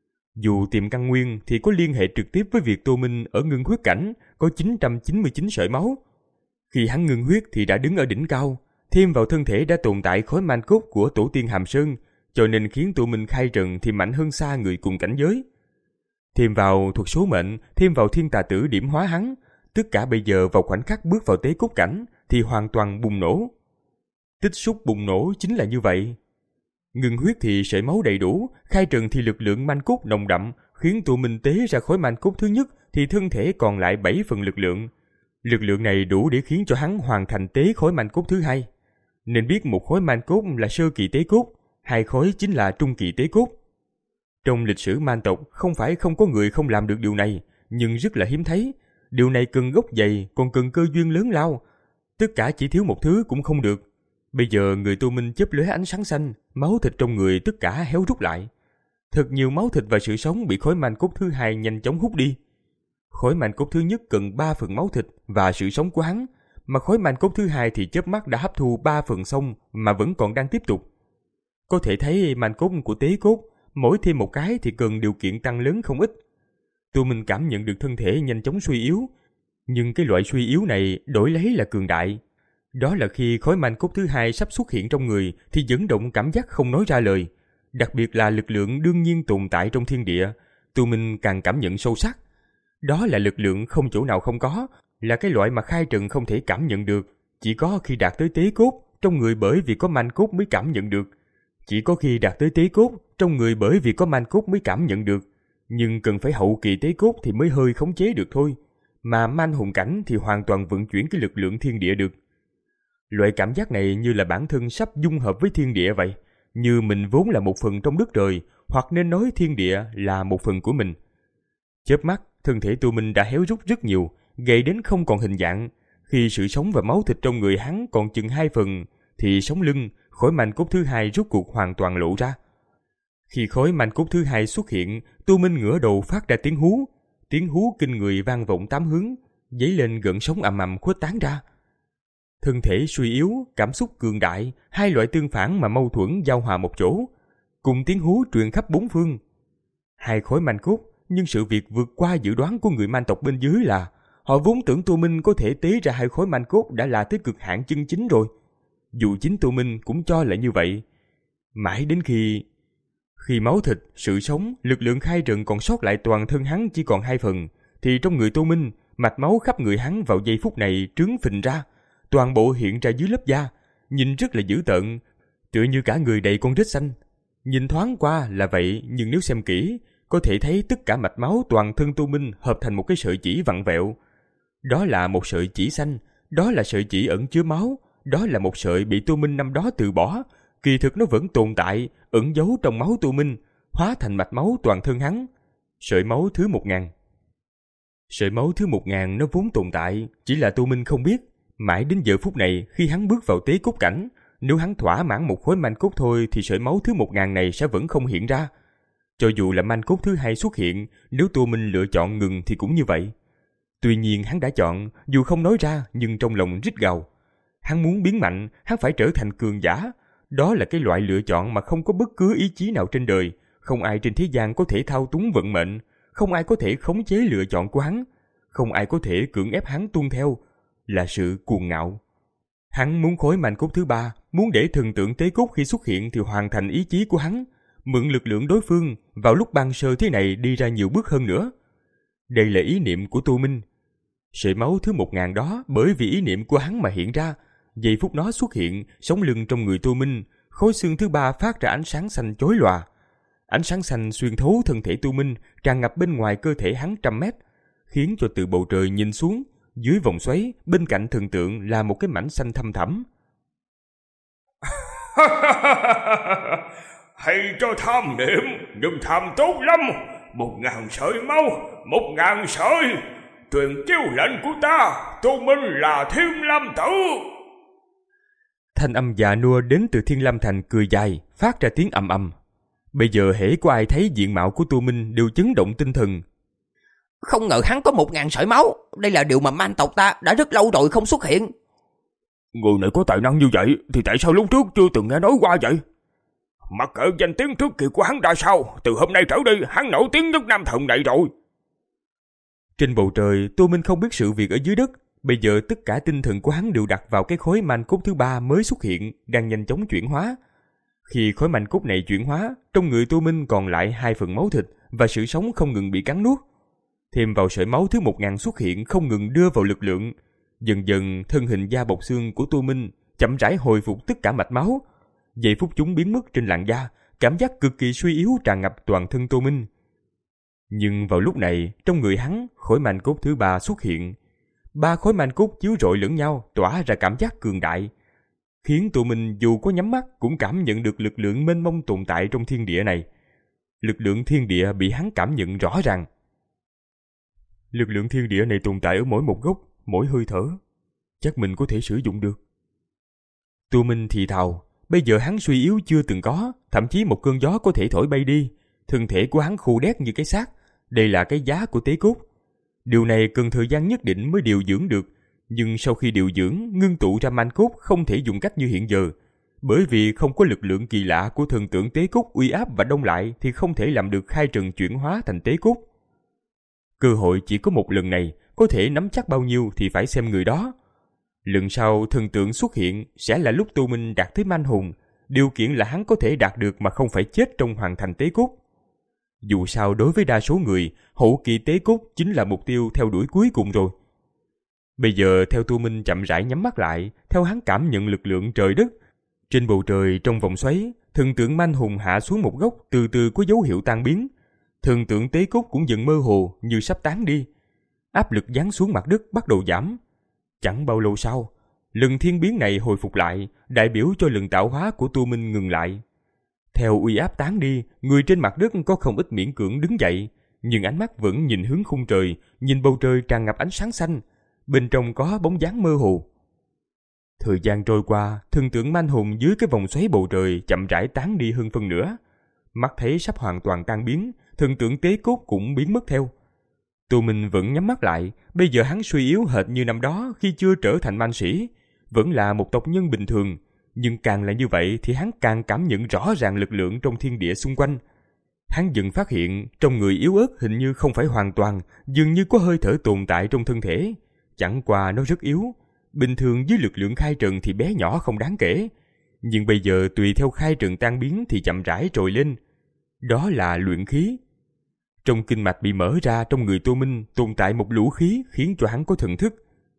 Dù tìm căn nguyên thì có liên hệ trực tiếp với việc Tô Minh ở ngưng huyết cảnh có chín trăm chín mươi chín sợi máu. Khi hắn ngưng huyết thì đã đứng ở đỉnh cao, thêm vào thân thể đã tồn tại khối man cốt của tổ tiên Hàm Sơn, cho nên khiến Tô Minh khai trần thì mạnh hơn xa người cùng cảnh giới. Thêm vào thuật số mệnh, thêm vào thiên tà tử điểm hóa hắn, tất cả bây giờ vào khoảnh khắc bước vào tế cốt cảnh thì hoàn toàn bùng nổ. Tích xúc bùng nổ chính là như vậy. Ngưng huyết thì sợi máu đầy đủ, khai trần thì lực lượng man cốt nồng đậm, khiến Tô Minh tế ra khối man cốt thứ nhất thì thân thể còn lại bảy phần lực lượng. Lực lượng này đủ để khiến cho hắn hoàn thành tế khối man cốt thứ hai. Nên biết một khối man cốt là sơ kỳ tế cốt, hai khối chính là trung kỳ tế cốt. Trong lịch sử man tộc không phải không có người không làm được điều này, nhưng rất là hiếm thấy. Điều này cần gốc dày, còn cần cơ duyên lớn lao. Tất cả chỉ thiếu một thứ cũng không được. Bây giờ người Tô Minh chớp lóe ánh sáng xanh, máu thịt trong người tất cả héo rút lại. Thật nhiều máu thịt và sự sống bị khối man cốt thứ hai nhanh chóng hút đi. Khối man cốt thứ nhất cần ba phần máu thịt và sự sống của hắn, mà khối man cốt thứ hai thì chớp mắt đã hấp thu ba phần xong mà vẫn còn đang tiếp tục. Có thể thấy man cốt của tế cốt, mỗi thêm một cái thì cần điều kiện tăng lớn không ít. Tô Minh cảm nhận được thân thể nhanh chóng suy yếu, nhưng cái loại suy yếu này đổi lấy là cường đại. Đó là khi khối man cốt thứ hai sắp xuất hiện trong người thì dẫn động cảm giác không nói ra lời. Đặc biệt là lực lượng đương nhiên tồn tại trong thiên địa, Tô Minh càng cảm nhận sâu sắc. Đó là lực lượng không chỗ nào không có, là cái loại mà khai trần không thể cảm nhận được. Chỉ có khi đạt tới tế cốt, trong người bởi vì có man cốt mới cảm nhận được. Chỉ có khi đạt tới tế cốt, trong người bởi vì có man cốt mới cảm nhận được. Nhưng cần phải hậu kỳ tế cốt thì mới hơi khống chế được thôi. Mà man hùng cảnh thì hoàn toàn vận chuyển cái lực lượng thiên địa được. Loại cảm giác này như là bản thân sắp dung hợp với thiên địa vậy. Như mình vốn là một phần trong đất trời, hoặc nên nói thiên địa là một phần của mình. Chớp mắt, thân thể Tô Minh đã héo rút rất nhiều, gầy đến không còn hình dạng. Khi sự sống và máu thịt trong người hắn còn chừng hai phần, thì sống lưng, khối man cốt thứ hai rốt cuộc hoàn toàn lộ ra. Khi khối man cốt thứ hai xuất hiện, Tô Minh ngửa đầu phát ra tiếng hú. Tiếng hú kinh người vang vọng tám hướng, dấy lên gợn sóng ầm ầm khuếch tán ra. Thân thể suy yếu, cảm xúc cường đại, hai loại tương phản mà mâu thuẫn giao hòa một chỗ, cùng tiếng hú truyền khắp bốn phương. Hai khối man cốt, nhưng sự việc vượt qua dự đoán của người man tộc bên dưới là họ vốn tưởng Tô Minh có thể tế ra hai khối man cốt đã là tới cực hạn chân chính rồi. Dù chính Tô Minh cũng cho là như vậy. Mãi đến khi... Khi máu thịt, sự sống, lực lượng khai trần còn sót lại toàn thân hắn chỉ còn hai phần, thì trong người Tô Minh, mạch máu khắp người hắn vào giây phút này trướng phình ra, toàn bộ hiện ra dưới lớp da, nhìn rất là dữ tợn, tựa như cả người đầy con rết xanh. Nhìn thoáng qua là vậy, nhưng nếu xem kỹ, có thể thấy tất cả mạch máu toàn thân Tô Minh hợp thành một cái sợi chỉ vặn vẹo. Đó là một sợi chỉ xanh, đó là sợi chỉ ẩn chứa máu, đó là một sợi bị Tô Minh năm đó từ bỏ. Kỳ thực nó vẫn tồn tại, ẩn giấu trong máu Tô Minh, hóa thành mạch máu toàn thân hắn. Sợi máu thứ một ngàn. Sợi máu thứ một ngàn nó vốn tồn tại, chỉ là Tô Minh không biết. Mãi đến giờ phút này, khi hắn bước vào tế cốt cảnh, nếu hắn thỏa mãn một khối man cốt thôi thì sợi máu thứ một ngàn này sẽ vẫn không hiện ra. Cho dù là man cốt thứ hai xuất hiện, nếu Tô Minh lựa chọn ngừng thì cũng như vậy. Tuy nhiên hắn đã chọn, dù không nói ra nhưng trong lòng rít gào. Hắn muốn biến mạnh, hắn phải trở thành cường giả. Đó là cái loại lựa chọn mà không có bất cứ ý chí nào trên đời. Không ai trên thế gian có thể thao túng vận mệnh. Không ai có thể khống chế lựa chọn của hắn. Không ai có thể cưỡng ép hắn tuân theo. Là sự cuồng ngạo. Hắn muốn khối man cốt thứ ba, muốn để thần tượng tế cốt khi xuất hiện thì hoàn thành ý chí của hắn, mượn lực lượng đối phương vào lúc ban sơ thế này đi ra nhiều bước hơn nữa. Đây là ý niệm của Tô Minh. Sợi máu thứ một ngàn đó bởi vì ý niệm của hắn mà hiện ra. Giây phút nó xuất hiện, sống lưng trong người Tô Minh, khối xương thứ ba phát ra ánh sáng xanh chói lòa. Ánh sáng xanh xuyên thấu thân thể Tu Minh, tràn ngập bên ngoài cơ thể hắn trăm mét, khiến cho từ bầu trời nhìn xuống, dưới vòng xoáy, bên cạnh thần tượng là một cái mảnh xanh thăm thẳm. Hay cho tham niệm, nhưng tham tốt lắm. Một ngàn sợi máu, một ngàn sợi. Truyền chiếu lệnh của ta, Tu Minh là Thiên Lam Tử. Thanh âm già nua đến từ Thiên Lam Thành cười dài, phát ra tiếng ầm ầm. Bây giờ hễ có ai thấy diện mạo của Tu Minh đều chấn động tinh thần. Không ngờ hắn có một ngàn sợi máu. Đây là điều mà man tộc ta đã rất lâu rồi không xuất hiện. Người này có tài năng như vậy thì tại sao lúc trước chưa từng nghe nói qua vậy? Mặc kệ danh tiếng trước kia của hắn ra sao, từ hôm nay trở đi hắn nổi tiếng nhất Nam Thần này rồi. Trên bầu trời, Tu Minh không biết sự việc ở dưới đất. Bây giờ tất cả tinh thần của hắn đều đặt vào cái khối manh cốt thứ ba mới xuất hiện, đang nhanh chóng chuyển hóa. Khi khối manh cốt này chuyển hóa, trong người Tu Minh còn lại hai phần máu thịt và sự sống không ngừng bị cắn nuốt. Thêm vào sợi máu thứ một ngàn xuất hiện không ngừng đưa vào lực lượng. Dần dần thân hình da bọc xương của Tu Minh chậm rãi hồi phục tất cả mạch máu. Giây phút chúng biến mất trên làn da, cảm giác cực kỳ suy yếu tràn ngập toàn thân Tu Minh. Nhưng vào lúc này, trong người hắn, khối manh cốt thứ ba xuất hiện. Ba khối manh cốt chiếu rọi lẫn nhau, tỏa ra cảm giác cường đại, khiến Tu Minh dù có nhắm mắt cũng cảm nhận được lực lượng mênh mông tồn tại trong thiên địa này. Lực lượng thiên địa bị hắn cảm nhận rõ ràng. Lực lượng thiên địa này tồn tại ở mỗi một góc, mỗi hơi thở. Chắc mình có thể sử dụng được. Tu Minh thì thào, bây giờ hắn suy yếu chưa từng có, thậm chí một cơn gió có thể thổi bay đi. Thân thể của hắn khô đét như cái xác. Đây là cái giá của tế cốt. Điều này cần thời gian nhất định mới điều dưỡng được. Nhưng sau khi điều dưỡng, ngưng tụ ra manh cốt không thể dùng cách như hiện giờ. Bởi vì không có lực lượng kỳ lạ của thần tượng tế cốt uy áp và đông lại thì không thể làm được khai trần chuyển hóa thành tế cốt. Cơ hội chỉ có một lần này, có thể nắm chắc bao nhiêu thì phải xem người đó. Lần sau thần tượng xuất hiện sẽ là lúc Tu Minh đạt tới manh hồn, điều kiện là hắn có thể đạt được mà không phải chết trong hoàn thành tế cốt. Dù sao đối với đa số người, hậu kỳ tế cốt chính là mục tiêu theo đuổi cuối cùng rồi. Bây giờ theo Tu Minh chậm rãi nhắm mắt lại, theo hắn cảm nhận lực lượng trời đất. Trên bầu trời trong vòng xoáy, thần tượng manh hùng hạ xuống một góc, từ từ có dấu hiệu tan biến. Thần tượng tế cốt cũng dần mơ hồ như sắp tán đi. Áp lực giáng xuống mặt đất bắt đầu giảm. Chẳng bao lâu sau, lần thiên biến này hồi phục lại, đại biểu cho lần tạo hóa của Tu Minh ngừng lại. Theo uy áp tán đi, người trên mặt đất có không ít miễn cưỡng đứng dậy, nhưng ánh mắt vẫn nhìn hướng khung trời, nhìn bầu trời tràn ngập ánh sáng xanh, bên trong có bóng dáng mơ hồ. Thời gian trôi qua, thần tượng manh hùng dưới cái vòng xoáy bầu trời chậm rãi tán đi hơn phân nửa. Mắt thấy sắp hoàn toàn tan biến, thần tượng tế cốt cũng biến mất theo. Tu Minh vẫn nhắm mắt lại, bây giờ hắn suy yếu hệt như năm đó khi chưa trở thành man sĩ, vẫn là một tộc nhân bình thường, nhưng càng là như vậy thì hắn càng cảm nhận rõ ràng lực lượng trong thiên địa xung quanh. Hắn dần phát hiện trong người yếu ớt hình như không phải hoàn toàn, dường như có hơi thở tồn tại trong thân thể, chẳng qua nó rất yếu. Bình thường dưới lực lượng khai trần thì bé nhỏ không đáng kể, nhưng bây giờ tùy theo khai trần tan biến thì chậm rãi trồi lên. Đó là luyện khí. Trong kinh mạch bị mở ra trong người Tu Minh tồn tại một lũ khí khiến cho hắn có thần thức.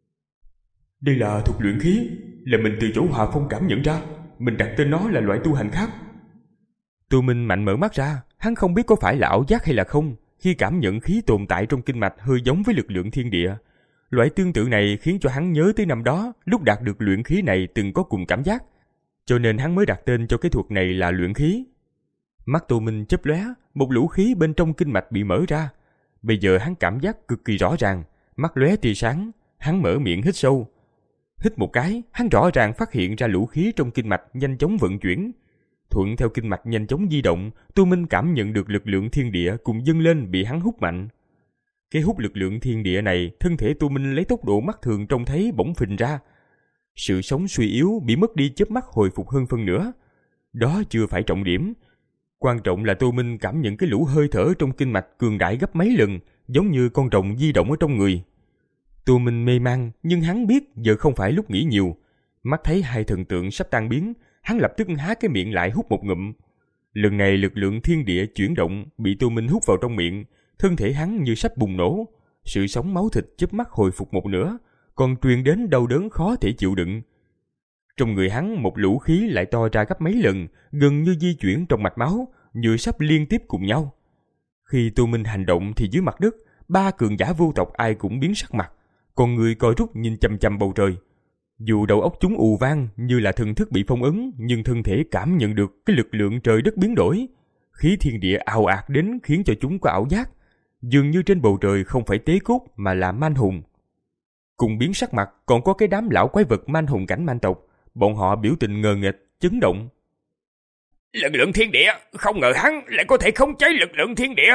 Đây là thuật luyện khí, là mình từ chỗ Hòa Phong cảm nhận ra, mình đặt tên nó là loại tu hành khác. Tu Minh mạnh mở mắt ra, hắn không biết có phải là ảo giác hay là không, khi cảm nhận khí tồn tại trong kinh mạch hơi giống với lực lượng thiên địa. Loại tương tự này khiến cho hắn nhớ tới năm đó, lúc đạt được luyện khí này từng có cùng cảm giác, cho nên hắn mới đặt tên cho cái thuật này là luyện khí. Mắt Tu Minh chớp lóe, một lũ khí bên trong kinh mạch bị mở ra. Bây giờ hắn cảm giác cực kỳ rõ ràng, mắt lóe tia sáng, hắn mở miệng hít sâu. Hít một cái, hắn rõ ràng phát hiện ra lũ khí trong kinh mạch nhanh chóng vận chuyển. Thuận theo kinh mạch nhanh chóng di động, Tu Minh cảm nhận được lực lượng thiên địa cùng dâng lên bị hắn hút mạnh. Cái hút lực lượng thiên địa này, thân thể Tu Minh lấy tốc độ mắt thường trông thấy bỗng phình ra. Sự sống suy yếu bị mất đi chớp mắt hồi phục hơn phân nửa. Đó chưa phải trọng điểm. Quan trọng là Tu Minh cảm nhận cái lũ hơi thở trong kinh mạch cường đại gấp mấy lần, giống như con rồng di động ở trong người. Tu Minh mê man, nhưng hắn biết giờ không phải lúc nghĩ nhiều. Mắt thấy hai thần tượng sắp tan biến, hắn lập tức há cái miệng lại hút một ngụm. Lần này lực lượng thiên địa chuyển động bị Tu Minh hút vào trong miệng, thân thể hắn như sắp bùng nổ. Sự sống máu thịt chớp mắt hồi phục một nửa, còn truyền đến đau đớn khó thể chịu đựng. Trong người hắn một lũ khí lại to ra gấp mấy lần, gần như di chuyển trong mạch máu, như sắp liên tiếp cùng nhau. Khi Tô Minh hành động thì dưới mặt đất, ba cường giả vô tộc ai cũng biến sắc mặt, còn người coi rút nhìn chằm chằm bầu trời. Dù đầu óc chúng ù vang như là thần thức bị phong ấn, nhưng thân thể cảm nhận được cái lực lượng trời đất biến đổi. Khí thiên địa ào ạt đến khiến cho chúng có ảo giác, dường như trên bầu trời không phải tế cốt mà là man hùng. Cùng biến sắc mặt còn có cái đám lão quái vật man hùng cảnh man tộc, bọn họ biểu tình ngờ nghệch, chấn động. Lực lượng thiên địa, không ngờ hắn lại có thể khống chế lực lượng thiên địa.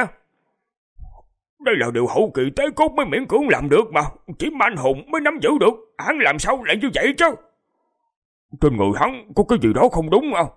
Đây là điều hậu kỳ tế cốt mới miễn cưỡng làm được mà, chỉ man hùng mới nắm giữ được, hắn làm sao lại như vậy chứ? Trên người hắn có cái gì đó không đúng không?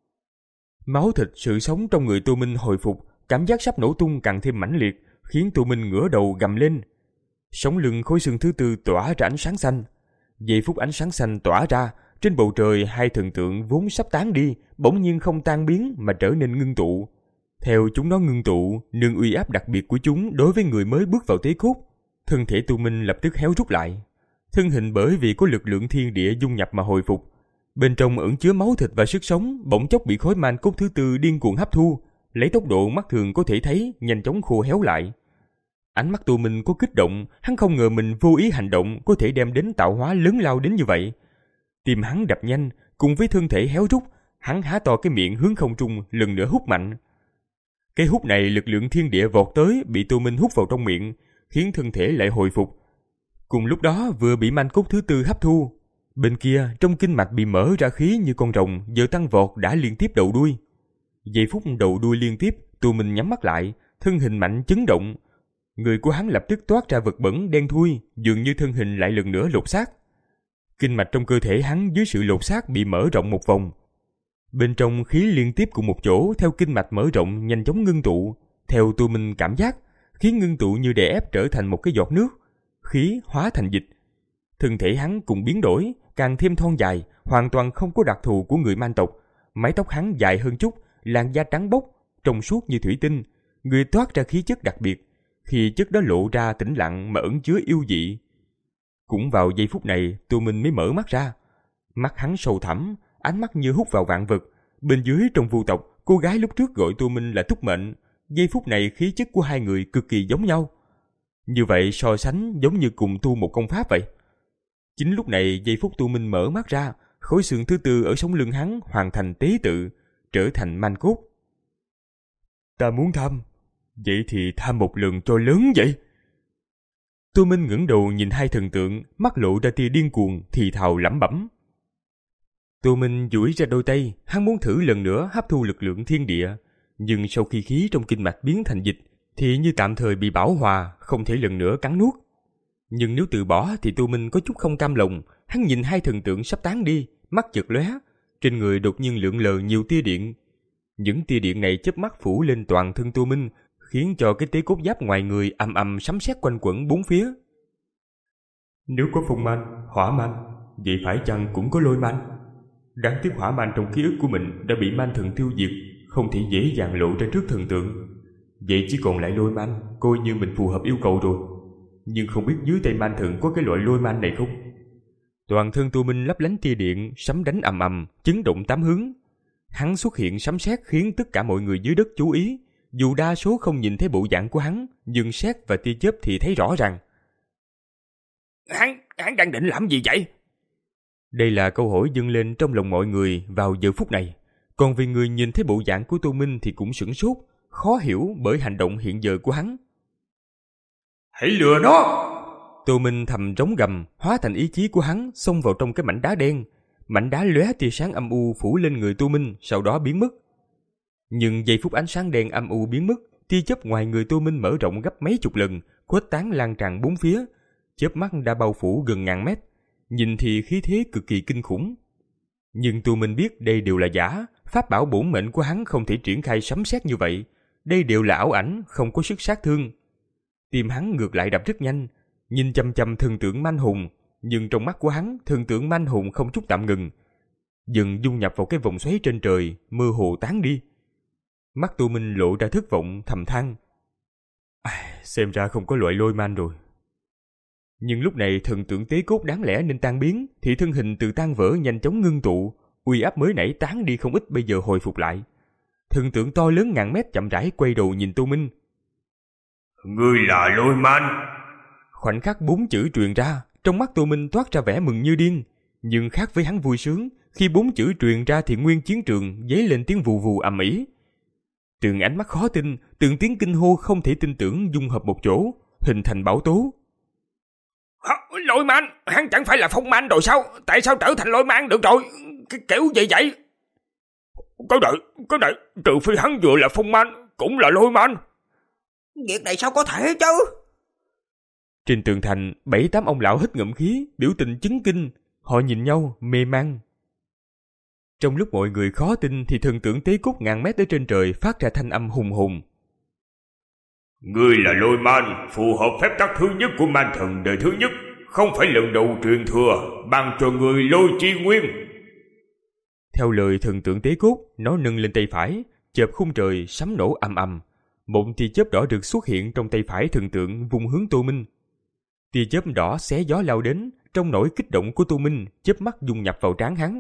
Máu thịt sự sống trong người Tô Minh hồi phục, cảm giác sắp nổ tung càng thêm mãnh liệt, khiến Tô Minh ngửa đầu gầm lên. Sống lưng khối xương thứ tư tỏa ra ánh sáng xanh. Giây phút ánh sáng xanh tỏa ra, trên bầu trời hai thần tượng vốn sắp tán đi, bỗng nhiên không tan biến mà trở nên ngưng tụ. Theo chúng nó ngưng tụ, nương uy áp đặc biệt của chúng đối với người mới bước vào tế cốt, thân thể Tô Minh lập tức héo rút lại. Thân hình bởi vì có lực lượng thiên địa dung nhập mà hồi phục. Bên trong ẩn chứa máu thịt và sức sống, bỗng chốc bị khối man cốt thứ tư điên cuồng hấp thu, lấy tốc độ mắt thường có thể thấy nhanh chóng khô héo lại. Ánh mắt Tô Minh có kích động, hắn không ngờ mình vô ý hành động có thể đem đến tạo hóa lớn lao đến như vậy. Tim hắn đập nhanh, cùng với thân thể héo rút, hắn há to cái miệng hướng không trung lần nữa hút mạnh. Cái hút này lực lượng thiên địa vọt tới, bị Tô Minh hút vào trong miệng, khiến thân thể lại hồi phục. Cùng lúc đó vừa bị man cốt thứ tư hấp thu. Bên kia, trong kinh mạch bị mở ra khí như con rồng, giờ tăng vọt đã liên tiếp đầu đuôi. Giây phút đầu đuôi liên tiếp, Tô Minh nhắm mắt lại, thân hình mạnh chấn động. Người của hắn lập tức toát ra vật bẩn đen thui, dường như thân hình lại lần nữa lột xác. Kinh mạch trong cơ thể hắn dưới sự lột xác bị mở rộng một vòng. Bên trong khí liên tiếp cùng một chỗ theo kinh mạch mở rộng nhanh chóng ngưng tụ. Theo Tô Minh cảm giác, khí ngưng tụ như đè ép trở thành một cái giọt nước, khí hóa thành dịch. Thân thể hắn cùng biến đổi, càng thêm thon dài, hoàn toàn không có đặc thù của người man tộc. Mái tóc hắn dài hơn chút, làn da trắng bóc, trong suốt như thủy tinh, người toát ra khí chất đặc biệt. Khi chất đó lộ ra tĩnh lặng mà ẩn chứa yêu dị. Cũng vào giây phút này, Tô Minh mới mở mắt ra. Mắt hắn sâu thẳm, ánh mắt như hút vào vạn vật. Bên dưới trong vu tộc, cô gái lúc trước gọi Tô Minh là Túc Mệnh. Giây phút này khí chất của hai người cực kỳ giống nhau. Như vậy so sánh giống như cùng tu một công pháp vậy. Chính lúc này, giây phút Tô Minh mở mắt ra, khối xương thứ tư ở sống lưng hắn hoàn thành tế tự, trở thành man cốt. Ta muốn thăm, vậy thì tham một lần cho lớn vậy. Tô Minh ngẩng đầu nhìn hai thần tượng, mắt lộ ra tia điên cuồng, thì thào lẩm bẩm. Tô Minh duỗi ra đôi tay, hắn muốn thử lần nữa hấp thu lực lượng thiên địa, nhưng sau khi khí trong kinh mạch biến thành dịch, thì như tạm thời bị bảo hòa, không thể lần nữa cắn nuốt. Nhưng nếu từ bỏ thì Tô Minh có chút không cam lòng, hắn nhìn hai thần tượng sắp tán đi, mắt chợt lóe, trên người đột nhiên lượn lờ nhiều tia điện. Những tia điện này chớp mắt phủ lên toàn thân Tô Minh, khiến cho cái tế cốt giáp ngoài người ầm ầm sấm sét quanh quẩn bốn phía. Nếu có phong man, hỏa man, vậy phải chăng cũng có lôi man? Đáng tiếc hỏa man trong ký ức của mình đã bị man thần tiêu diệt, không thể dễ dàng lộ ra trước thần tượng. Vậy chỉ còn lại lôi man, coi như mình phù hợp yêu cầu rồi. Nhưng không biết dưới tay man thần có cái loại lôi man này không? Toàn thân Tô Minh lấp lánh tia điện, sấm đánh ầm ầm, chấn động tám hướng. Hắn xuất hiện sấm sét khiến tất cả mọi người dưới đất chú ý. Dù đa số không nhìn thấy bộ dạng của hắn, nhưng sét và tia chớp thì thấy rõ ràng. Hắn, hắn đang định làm gì vậy? Đây là câu hỏi dâng lên trong lòng mọi người vào giờ phút này. Còn vì người nhìn thấy bộ dạng của Tô Minh thì cũng sửng sốt, khó hiểu bởi hành động hiện giờ của hắn. Hãy lừa nó! Tô Minh thầm trống gầm, hóa thành ý chí của hắn, xông vào trong cái mảnh đá đen. Mảnh đá lóe tia sáng âm u phủ lên người Tô Minh, sau đó biến mất. Nhưng giây phút ánh sáng đen âm u biến mất, tia chớp ngoài người Tô Minh mở rộng gấp mấy chục lần, khuếch tán lan tràn bốn phía. Chớp mắt đã bao phủ gần ngàn mét, nhìn thì khí thế cực kỳ kinh khủng. Nhưng Tô Minh biết đây đều là giả, pháp bảo bổn mệnh của hắn không thể triển khai sấm sét như vậy. Đây đều là ảo ảnh, không có sức sát thương. Tim hắn ngược lại đập rất nhanh, nhìn chăm chăm thần tượng man hùng, nhưng trong mắt của hắn, thần tượng man hùng không chút tạm ngừng, dần dung nhập vào cái vòng xoáy trên trời, mơ hồ tán đi. Mắt Tô Minh lộ ra thất vọng, thầm than. À, xem ra không có loại lôi man rồi. Nhưng lúc này thần tượng tế cốt đáng lẽ nên tan biến, thì thân hình từ tan vỡ nhanh chóng ngưng tụ, uy áp mới nãy tán đi không ít bây giờ hồi phục lại. Thần tượng to lớn ngàn mét chậm rãi quay đầu nhìn Tô Minh. Ngươi là Lôi Man. Khoảnh khắc bốn chữ truyền ra, trong mắt Tô Minh toát ra vẻ mừng như điên. Nhưng khác với hắn vui sướng, khi bốn chữ truyền ra thì nguyên chiến trường dấy lên tiếng vù vù ầm ĩ. Từng ánh mắt khó tin, từng tiếng kinh hô không thể tin tưởng dung hợp một chỗ, hình thành bão tố. Hả? Lôi Man? Hắn chẳng phải là Phong Man rồi sao? Tại sao trở thành Lôi Man được rồi? Cái kiểu gì vậy? Có đợi, có đợi, trừ phi hắn vừa là Phong Man, cũng là Lôi Man. Việc này sao có thể chứ? Trên tường thành, bảy tám ông lão hít ngụm khí, biểu tình chấn kinh. Họ nhìn nhau, mê man. Trong lúc mọi người khó tin thì thần tượng tế cốt ngàn mét ở trên trời phát ra thanh âm hùng hùng. Ngươi là Lôi Man, phù hợp phép tắc thứ nhất của man thần đời thứ nhất, không phải lần đầu truyền thừa, ban cho ngươi Lôi Chi Nguyên. Theo lời thần tượng tế cốt, nó nâng lên tay phải, chợp khung trời sấm nổ ầm ầm. Một tia chớp đỏ rực xuất hiện trong tay phải thần tượng vùng hướng Tô Minh. Tia chớp đỏ xé gió lao đến, trong nỗi kích động của Tô Minh, chớp mắt dung nhập vào trán hắn.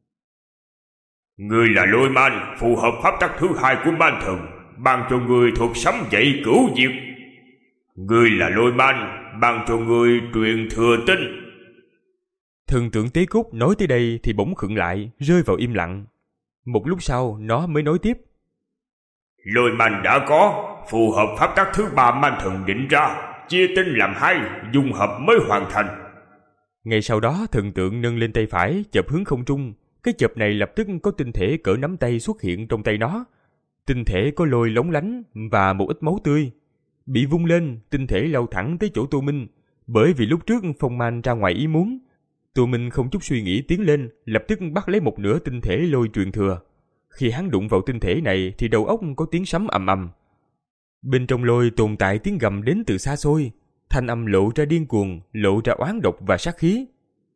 Ngươi là Lôi Man, phù hợp pháp tắc thứ hai của man thần, ban cho ngươi thuật sấm dậy cửu diệt. Ngươi là Lôi Man, ban cho ngươi truyền thừa tinh. Thần tượng tế cốt nói tới đây thì bỗng khựng lại, rơi vào im lặng. Một lúc sau, nó mới nói tiếp. Lôi Man đã có, phù hợp pháp tắc thứ ba man thần định ra, chia tinh làm hai, dung hợp mới hoàn thành. Ngay sau đó, thần tượng nâng lên tay phải, chợp hướng không trung. Cái chợp này lập tức có tinh thể cỡ nắm tay xuất hiện trong tay nó. Tinh thể có lôi lóng lánh và một ít máu tươi. Bị vung lên, tinh thể lao thẳng tới chỗ Tô Minh. Bởi vì lúc trước Phong Man ra ngoài ý muốn, Tô Minh không chút suy nghĩ tiến lên, lập tức bắt lấy một nửa tinh thể lôi truyền thừa. Khi hắn đụng vào tinh thể này thì đầu óc có tiếng sấm ầm ầm. Bên trong lôi tồn tại tiếng gầm đến từ xa xôi. Thanh âm lộ ra điên cuồng, lộ ra oán độc và sát khí.